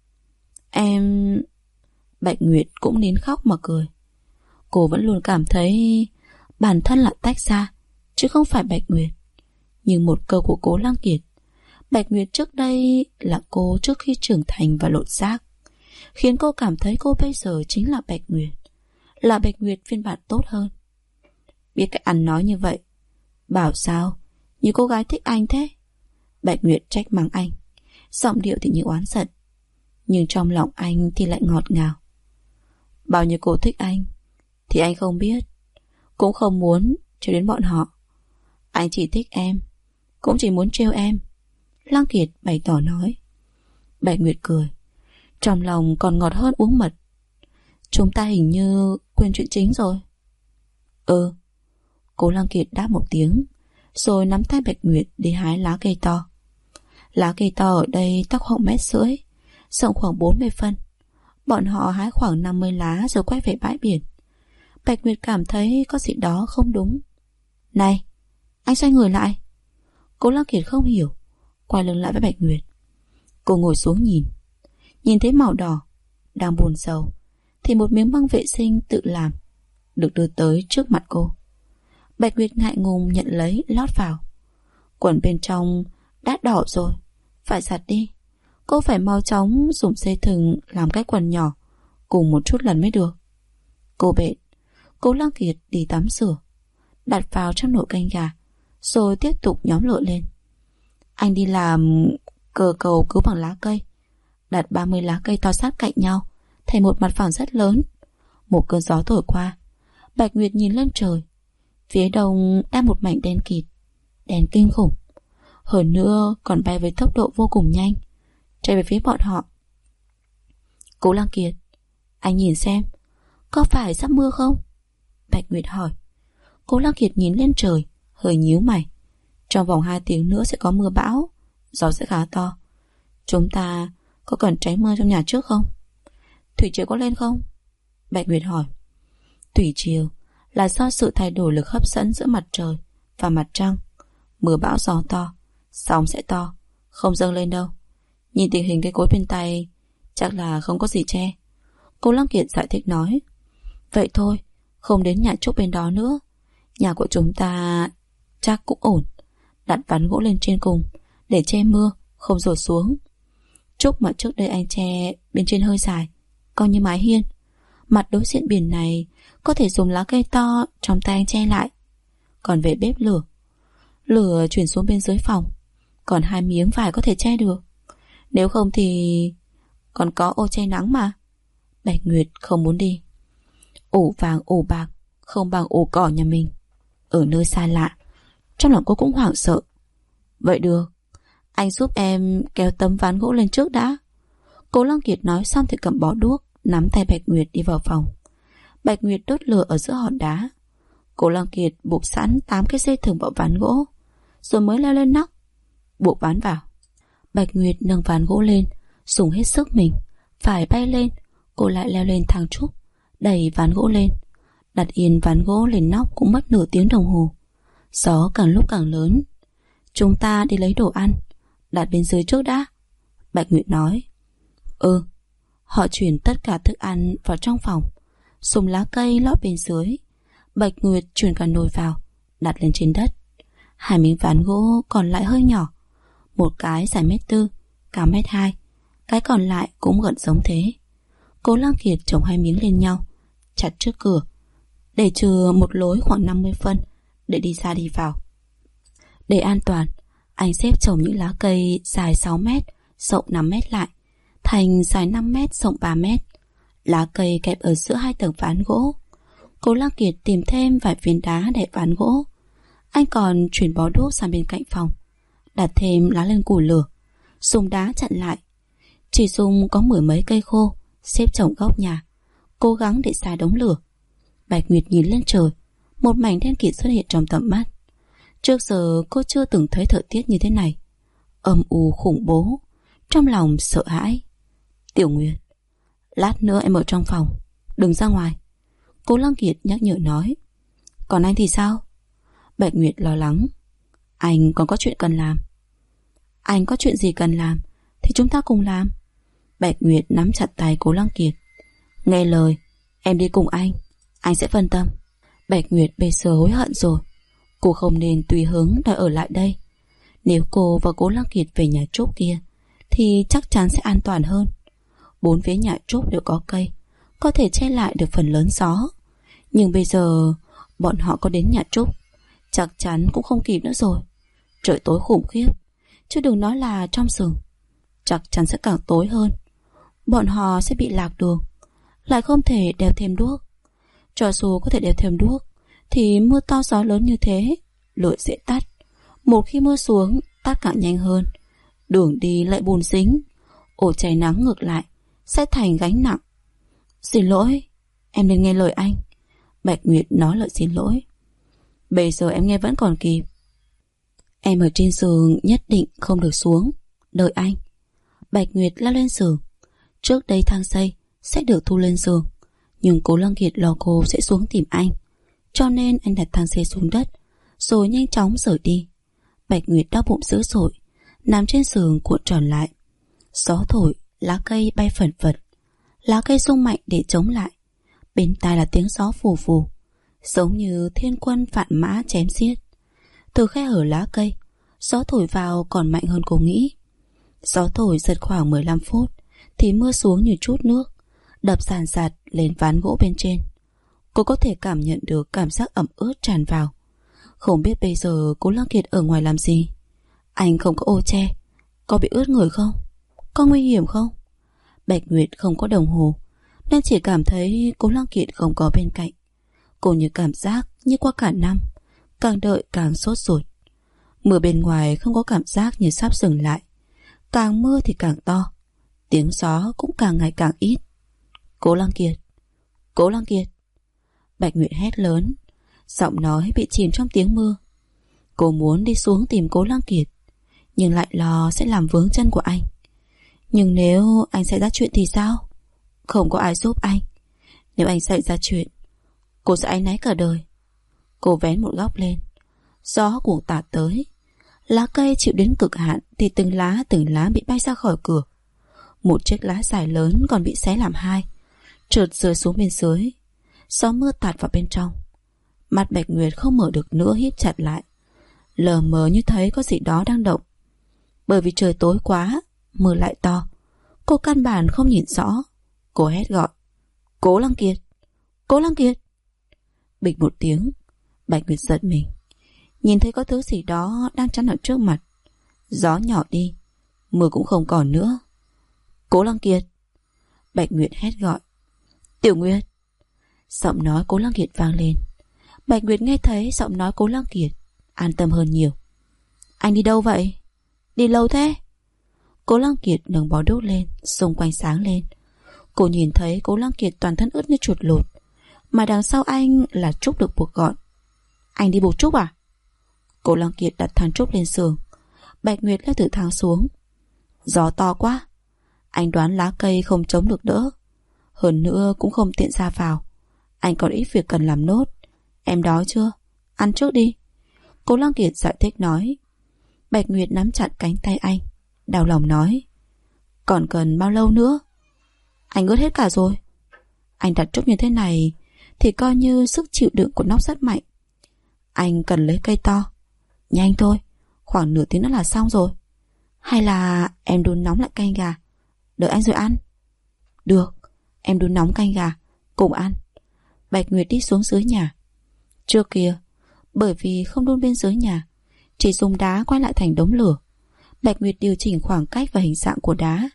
[SPEAKER 2] Em... Bạch Nguyệt cũng nín khóc mà cười. Cô vẫn luôn cảm thấy bản thân là tách ra, chứ không phải Bạch Nguyệt. Nhưng một câu của Cố Lăng Kiệt, Bạch Nguyệt trước đây là cô trước khi trưởng thành và lột xác, khiến cô cảm thấy cô bây giờ chính là Bạch Nguyệt, là Bạch Nguyệt phiên bản tốt hơn. Biết cách ăn nói như vậy, bảo sao như cô gái thích anh thế? Bạch Nguyệt trách mắng anh, giọng điệu thì như oán giận, nhưng trong lòng anh thì lại ngọt ngào. Bao nhiêu cô thích anh thì anh không biết, cũng không muốn trêu đến bọn họ. Anh chỉ thích em, cũng chỉ muốn trêu em, Lăng Kiệt bày tỏ nói. Bạch Nguyệt cười, trong lòng còn ngọt hơn uống mật. Chúng ta hình như quên chuyện chính rồi. Ừ. Cố Lăng Kiệt đáp một tiếng, rồi nắm tay Bạch Nguyệt đi hái lá cây to. Lá cây to ở đây tắc khoảng 1,5 mét, rộng khoảng 40 phân. Bọn họ hái khoảng 50 lá rồi quay về bãi biển. Bạch Nguyệt cảm thấy có gì đó không đúng. Này, anh xoay người lại. Cố Lăng Kiệt không hiểu, quay lưng lại với Bạch Nguyệt. Cô ngồi xuống nhìn thấy màu đỏ, đang buồn rầu, thì một miếng băng vệ sinh tự làm được đưa tới trước mặt cô. Bạch Nguyệt ngại ngùng nhận lấy, lót vào. Quần bên trong đã đỏ rồi, phải giặt đi. Cô phải mau chóng dùng dây thừng làm cái quần nhỏ cùng một chút lần mới được. Cô bện, Cố Lăng Kiệt đi tắm rửa, đặt vào trong nồi canh gà, rồi tiếp tục nhóm lửa lên. Anh đi làm cờ cầu cứu bằng lá cây, đặt 30 lá cây to sát cạnh nhau thành một mặt phẳng rất lớn. Một cơn gió thổi qua, Bạch Nguyệt nhìn lên trời. Phía đông đang một mảnh đen kịt, đen kinh khủng, hơn nữa còn bay với tốc độ vô cùng nhanh, chạy về phía bọn họ. Cố Lăng Kiệt, anh nhìn xem, có phải sắp mưa không? Bạch Nguyệt hỏi. Cố Lăng Kiệt nhìn lên trời, hơi nhíu mày. Trong vòng 2 tiếng nữa sẽ có mưa bão, gió sẽ khá to. Chúng ta có cần tránh mưa trong nhà trước không? Thủy triều có lên không? Bạch Nguyệt hỏi. Thủy triều là do sự thay đổi lực hấp dẫn giữa mặt trời và mặt trăng. Mưa bão gió to, sóng sẽ to, không dâng lên đâu. Nhìn tình hình cây cối bên tay, chắc là không có gì che. Cố Lăng Kiệt giải thích nói. Vậy thôi, không đến nhà Trúc bên đó nữa. Nhà của chúng ta chắc cũng ổn. Đặt ván gỗ lên trên cùng để che mưa, không dột xuống. Trúc mà trước đây anh che bên trên hơi dài, coi như mái hiên. Mặt đối diện biển này có thể dùng lá cây to trong tay anh che lại. Còn về bếp lửa, lửa chuyển xuống bên dưới phòng, còn 2 miếng vải có thể che được. Nếu không thì còn có ô che nắng mà. Bạch Nguyệt không muốn đi. Ổ vàng ổ bạc không bằng ổ cỏ nhà mình. Ở nơi xa lạ, trong lòng cô cũng hoảng sợ. Vậy được, anh giúp em kéo tấm ván gỗ lên trước đã. Cố Lăng Kiệt nói xong thì cầm bó đuốc, nắm tay Bạch Nguyệt đi vào phòng. Bạch Nguyệt đốt lửa ở giữa hòn đá. Cố Lăng Kiệt buộc sẵn 8 cái dây thừng vào ván gỗ, rồi mới leo lên nóc, buộc ván vào. Bạch Nguyệt nâng ván gỗ lên, dùng hết sức mình, phải bay lên. Cô lại leo lên thang trúc, đẩy ván gỗ lên. Đặt yên ván gỗ lên nóc cũng mất nửa tiếng đồng hồ. Gió càng lúc càng lớn. Chúng ta đi lấy đồ ăn, đặt bên dưới trước đã, Bạch Nguyệt nói. Họ chuyển tất cả thức ăn vào trong phòng, dùng lá cây lót bên dưới. Bạch Nguyệt chuyển cả nồi vào, đặt lên trên đất. 2 miếng ván gỗ còn lại hơi nhỏ, một cái dài 1m4, cao 1m2, cái còn lại cũng gần giống thế. Cố Lăng Kiệt chồng 2 miếng lên nhau, chặt trước cửa, để chừa một lối khoảng 50 phân để đi ra đi vào. Để an toàn, anh xếp chồng những lá cây dài 6m, rộng 5m lại, thành dài 5m, rộng 3m. Lá cây kẹp ở giữa 2 tầng ván gỗ. Cố Lăng Kiệt tìm thêm vài viên đá để ván gỗ. Anh còn chuyển bó đuốc sang bên cạnh phòng, đặt thêm lá lên củi lửa, dùng đá chặn lại. Chỉ dùng có 10 mấy cây khô xếp chồng góc nhà, cố gắng để xa đống lửa. Bạch Nguyệt nhìn lên trời, một mảnh đen kịt xuất hiện trong tầm mắt. Trước giờ cô chưa từng thấy thời tiết như thế này, âm u khủng bố. Trong lòng sợ hãi. Tiểu Nguyệt, lát nữa em ở trong phòng, đừng ra ngoài, Cố Lăng Kiệt nhắc nhở nói. Còn anh thì sao? Bạch Nguyệt lo lắng. Anh còn có chuyện cần làm. Anh có chuyện gì cần làm thì chúng ta cùng làm. Bạch Nguyệt nắm chặt tay Cố Lăng Kiệt. Nghe lời, em đi cùng anh sẽ phân tâm. Bạch Nguyệt bây giờ hối hận rồi. Cô không nên tùy hứng đòi ở lại đây. Nếu cô và Cố Lăng Kiệt về nhà Trúc kia thì chắc chắn sẽ an toàn hơn. 4 phía nhà Trúc đều có cây, có thể che lại được phần lớn gió. Nhưng bây giờ bọn họ có đến nhà Trúc, chắc chắn cũng không kịp nữa rồi. Trời tối khủng khiếp, chứ đừng nói là trong rừng, chắc chắn sẽ càng tối hơn. Bọn họ sẽ bị lạc đường, lại không thể đeo thêm đuốc. Cho dù có thể đeo thêm đuốc thì mưa to gió lớn như thế, lửa dễ tắt. Một khi mưa xuống, tắt càng nhanh hơn. Đường đi lại bùn dính, ổ cháy nắng ngược lại sẽ thành gánh nặng. Xin lỗi, em nên nghe lời anh. Bạch Nguyệt nói lời xin lỗi. Bây giờ em nghe vẫn còn kịp. Em ở trên giường nhất định không được xuống, đợi anh. Bạch Nguyệt leo lên giường. Trước đây thang dây sẽ được thu lên giường, nhưng Cố Lăng Kiệt lo cô sẽ xuống tìm anh, cho nên anh đặt thang dây xuống đất, rồi nhanh chóng rời đi. Bạch Nguyệt đau bụng dữ dội, nằm trên giường cuộn tròn lại. Gió thổi, lá cây bay phẩn phật, lá cây rung mạnh để chống lại. Bên tai là tiếng gió phù phù, giống như thiên quân vạn mã chém giết. Từ khe hở lá cây, gió thổi vào còn mạnh hơn cô nghĩ. Gió thổi giật khoảng 15 phút thì mưa xuống như chút nước, đập ràn rạt lên ván gỗ bên trên. Cô có thể cảm nhận được cảm giác ẩm ướt tràn vào. Không biết bây giờ Cố Lăng Kiệt ở ngoài làm gì. Anh không có ô che, có bị ướt người không? Có nguy hiểm không? Bạch Nguyệt không có đồng hồ, nên chỉ cảm thấy Cố Lăng Kiệt không có bên cạnh. Cô như cảm giác như qua cả năm, càng đợi càng sốt ruột. Mưa bên ngoài không có cảm giác như sắp dừng lại, càng mưa thì càng to, tiếng gió cũng càng ngày càng ít. Cố Lăng Kiệt, Cố Lăng Kiệt. Bạch Nguyệt hét lớn, giọng nói bị chìm trong tiếng mưa. Cô muốn đi xuống tìm Cố Lăng Kiệt, nhưng lại lo sẽ làm vướng chân của anh. Nhưng nếu anh xảy ra chuyện thì sao? Không có ai giúp anh. Nếu anh xảy ra chuyện, cô sẽ áy náy cả đời. Cô vén một góc lên, gió cuồng tạt tới. Lá cây chịu đến cực hạn thì từng lá bị bay ra khỏi cửa. Một chiếc lá dài lớn còn bị xé làm hai, trượt rơi xuống bên dưới. Gió mưa tạt vào bên trong. Mắt Bạch Nguyệt không mở được nữa, híp chặt lại, lờ mờ như thấy có gì đó đang động. Bởi vì trời tối quá, mưa lại to, cô căn bản không nhìn rõ. Cô hét gọi, Cố Lăng Kiệt! Cố Lăng Kiệt! Bịch một tiếng, Bạch Nguyệt giật mình, nhìn thấy có thứ gì đó đang chắn ở trước mặt. Gió nhỏ đi, mưa cũng không còn nữa. Cố Lăng Kiệt! Bạch Nguyệt hét gọi. Tiểu Nguyệt! Giọng nói Cố Lăng Kiệt vang lên. Bạch Nguyệt nghe thấy giọng nói Cố Lăng Kiệt, an tâm hơn nhiều. Anh đi đâu vậy? Đi lâu thế? Cố Lăng Kiệt nâng bó đốt lên, xung quanh sáng lên. Cô nhìn thấy Cố Lăng Kiệt toàn thân ướt như chuột lột, mà đằng sau anh là trúc được buộc gọn. Anh đi buộc trúc à? Cố Lăng Kiệt đặt thang trúc lên giường. Bạch Nguyệt leo từ thang xuống. Gió to quá, anh đoán lá cây không chống được đỡ, hơn nữa cũng không tiện ra vào. Anh còn ít việc cần làm nốt. Em đói chưa? Ăn trước đi. Cố Lăng Kiệt giải thích nói. Bạch Nguyệt nắm chặt cánh tay anh, đau lòng nói. Còn cần bao lâu nữa? Anh ướt hết cả rồi. Anh đặt trúc như thế này thì coi như sức chịu đựng của nóc rất mạnh. Anh cần lấy cây to. Nhanh thôi, khoảng nửa tiếng nữa là xong rồi. Hay là em đun nóng lại canh gà, đợi anh rồi ăn? Được, em đun nóng canh gà, cùng ăn. Bạch Nguyệt đi xuống dưới nhà. Trước kia, bởi vì không đun bên dưới nhà, chỉ dùng đá quay lại thành đống lửa, Bạch Nguyệt điều chỉnh khoảng cách và hình dạng của đá.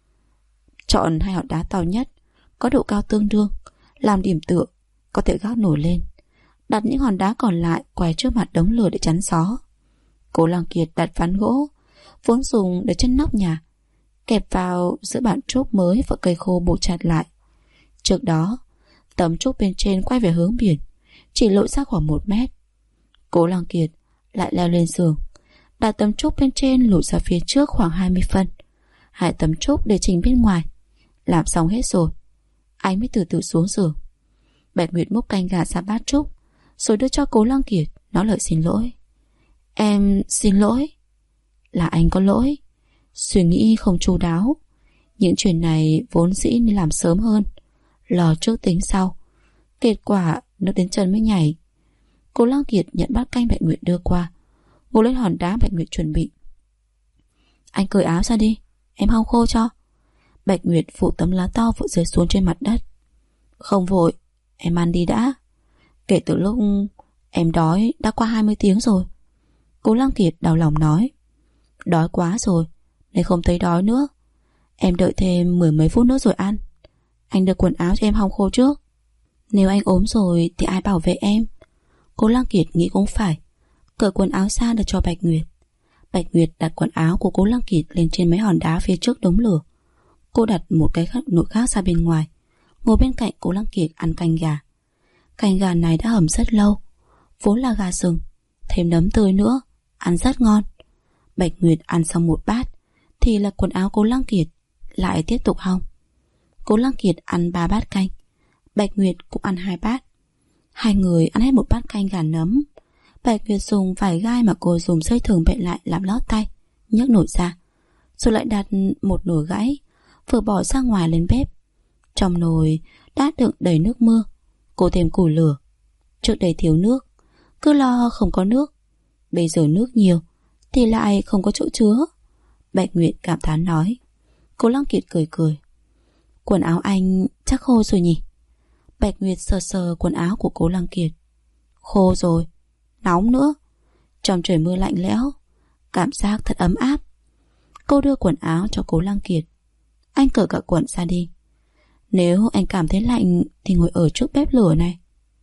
[SPEAKER 2] Chọn hai hòn đá to nhất, có độ cao tương đương, làm điểm tựa, có thể gác nổi lên. Đặt những hòn đá còn lại quay trước mặt đống lửa để chắn gió. Cố Lăng Kiệt đặt ván gỗ vốn dùng để trên nóc nhà, kẹp vào giữa bản trúc mới và cây khô buộc chặt lại. Trước đó, tấm trúc bên trên quay về hướng biển, chỉ lộ ra khoảng 1 mét. Cố Lăng Kiệt lại leo lên giường, đặt tấm trúc bên trên lùi ra phía trước khoảng 20 phân, 2 tấm trúc để chỉnh bên ngoài. Làm xong hết rồi, anh mới từ từ xuống giường. Bạch Nguyệt múc canh gà ra bát trúc, rồi đưa cho Cố Lăng Kiệt, nói lời xin lỗi. Em xin lỗi. Là anh có lỗi, suy nghĩ không chu đáo. Những chuyện này vốn dĩ nên làm sớm hơn, lo trước tính sau. Kết quả nó đến chân mới nhảy. Cố Lăng Kiệt nhận bát canh Bạch Nguyệt đưa qua, ngồi lên hòn đá Bạch Nguyệt chuẩn bị. Anh cởi áo ra đi, em hong khô cho. Bạch Nguyệt phủ tấm lá to vội rơi xuống trên mặt đất. Không vội, em ăn đi đã. Kể từ lúc em đói đã qua 20 tiếng rồi. Cố Lăng Kiệt đau lòng nói. Đói quá rồi nên không thấy đói nữa. Em đợi thêm 10 mấy phút nữa rồi ăn. Anh đưa quần áo cho em hong khô trước. Nếu anh ốm rồi thì ai bảo vệ em? Cố Lăng Kiệt nghĩ cũng phải, cởi quần áo ra để cho Bạch Nguyệt. Bạch Nguyệt đặt quần áo của Cố Lăng Kiệt lên trên mấy hòn đá phía trước đống lửa. Cô đặt một cái nồi khác ra bên ngoài, ngồi bên cạnh Cố Lăng Kiệt ăn canh gà. Canh gà này đã hầm rất lâu, vốn là gà rừng, thêm nấm tươi nữa, ăn rất ngon. Bạch Nguyệt ăn xong một bát thì là quần áo Cố Lăng Kiệt lại tiếp tục hong. Cố Lăng Kiệt ăn 3 bát canh, Bạch Nguyệt cũng ăn 2 bát. Hai người ăn hết một bát canh gà nấm. Bạch Nguyệt dùng vải gai mà cô dùng dây thừng bện lại làm lót tay, nhấc nồi ra, rồi lại đặt một nồi gãy vừa bỏ ra ngoài lên bếp. Trong nồi đã đựng đầy nước mưa. Cô thêm củi lửa. Trước đây thiếu nước, cứ lo không có nước, bây giờ nước nhiều thì lại không có chỗ chứa. Bạch Nguyệt cảm thán nói. Cố Lăng Kiệt cười cười. Quần áo anh chắc khô rồi nhỉ? Bạch Nguyệt sờ sờ quần áo của Cố Lăng Kiệt. Khô rồi, nóng nữa. Trong trời mưa lạnh lẽo, cảm giác thật ấm áp. Cô đưa quần áo cho Cố Lăng Kiệt. Anh cởi cả quần ra đi. Nếu anh cảm thấy lạnh thì ngồi ở trước bếp lửa này.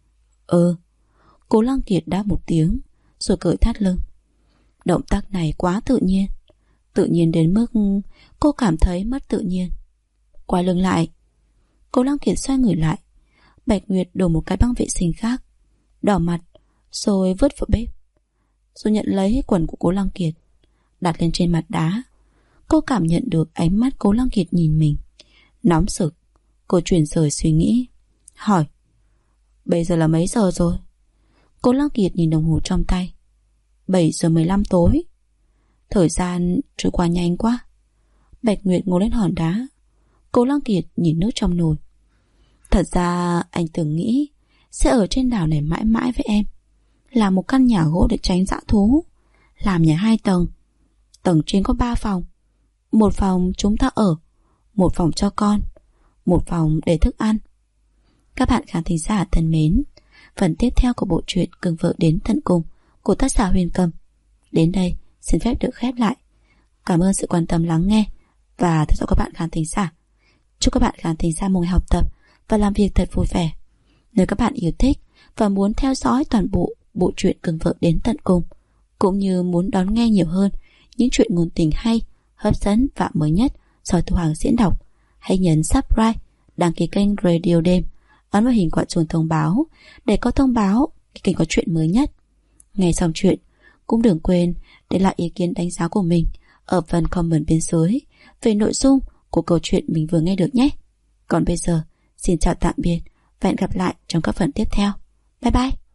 [SPEAKER 2] Cố Lăng Kiệt đáp một tiếng, rồi cởi thắt lưng. Động tác này quá tự nhiên đến mức cô cảm thấy mất tự nhiên. Quay lưng lại. Cố Lăng Kiệt xoay người lại. Bạch Nguyệt đổ một cái băng vệ sinh khác, đỏ mặt, rồi vứt vào bếp. Rồi nhận lấy quần của Cố Lăng Kiệt, đặt lên trên mặt đá. Cô cảm nhận được ánh mắt Cố Lăng Kiệt nhìn mình. Nóng sực. Cô chuyển rời suy nghĩ, hỏi. Bây giờ là mấy giờ rồi? Cố Lăng Kiệt nhìn đồng hồ trong tay. 7 giờ 15 tối. Thời gian trôi qua nhanh quá. Bạch Nguyệt ngồi lên hòn đá. Cố Lăng Kiệt nhìn nước trong nồi. Thật ra anh từng nghĩ sẽ ở trên đảo này mãi mãi với em, làm một căn nhà gỗ để tránh dã thú, làm nhà 2 tầng. Tầng trên có 3 phòng. Một phòng chúng ta ở, một phòng cho con, một phòng để thức ăn. Các bạn khán thính giả thân mến, phần tiếp theo của bộ truyện Cưng Vợ Đến Tận Cùng của tác giả Huyền Cầm đến đây xin phép được khép lại. Cảm ơn sự quan tâm lắng nghe và theo dõi các bạn khán thính giả. Chúc các bạn khán thính giả một ngày học tập và làm việc thật vui vẻ. Nếu các bạn yêu thích và muốn theo dõi toàn bộ bộ truyện Cưng Vợ Đến Tận Cùng, cũng như muốn đón nghe nhiều hơn những chuyện ngôn tình hay, hấp dẫn và mới nhất do Thu Hằng diễn đọc, hãy nhấn subscribe, đăng ký kênh Radio Đêm, ấn vào hình quả chuông thông báo để có thông báo khi kênh có chuyện mới nhất. Nghe xong chuyện, cũng đừng quên để lại ý kiến đánh giá của mình ở phần comment bên dưới về nội dung của câu chuyện mình vừa nghe được nhé. Còn bây giờ, xin chào tạm biệt và hẹn gặp lại trong các phần tiếp theo. Bye bye!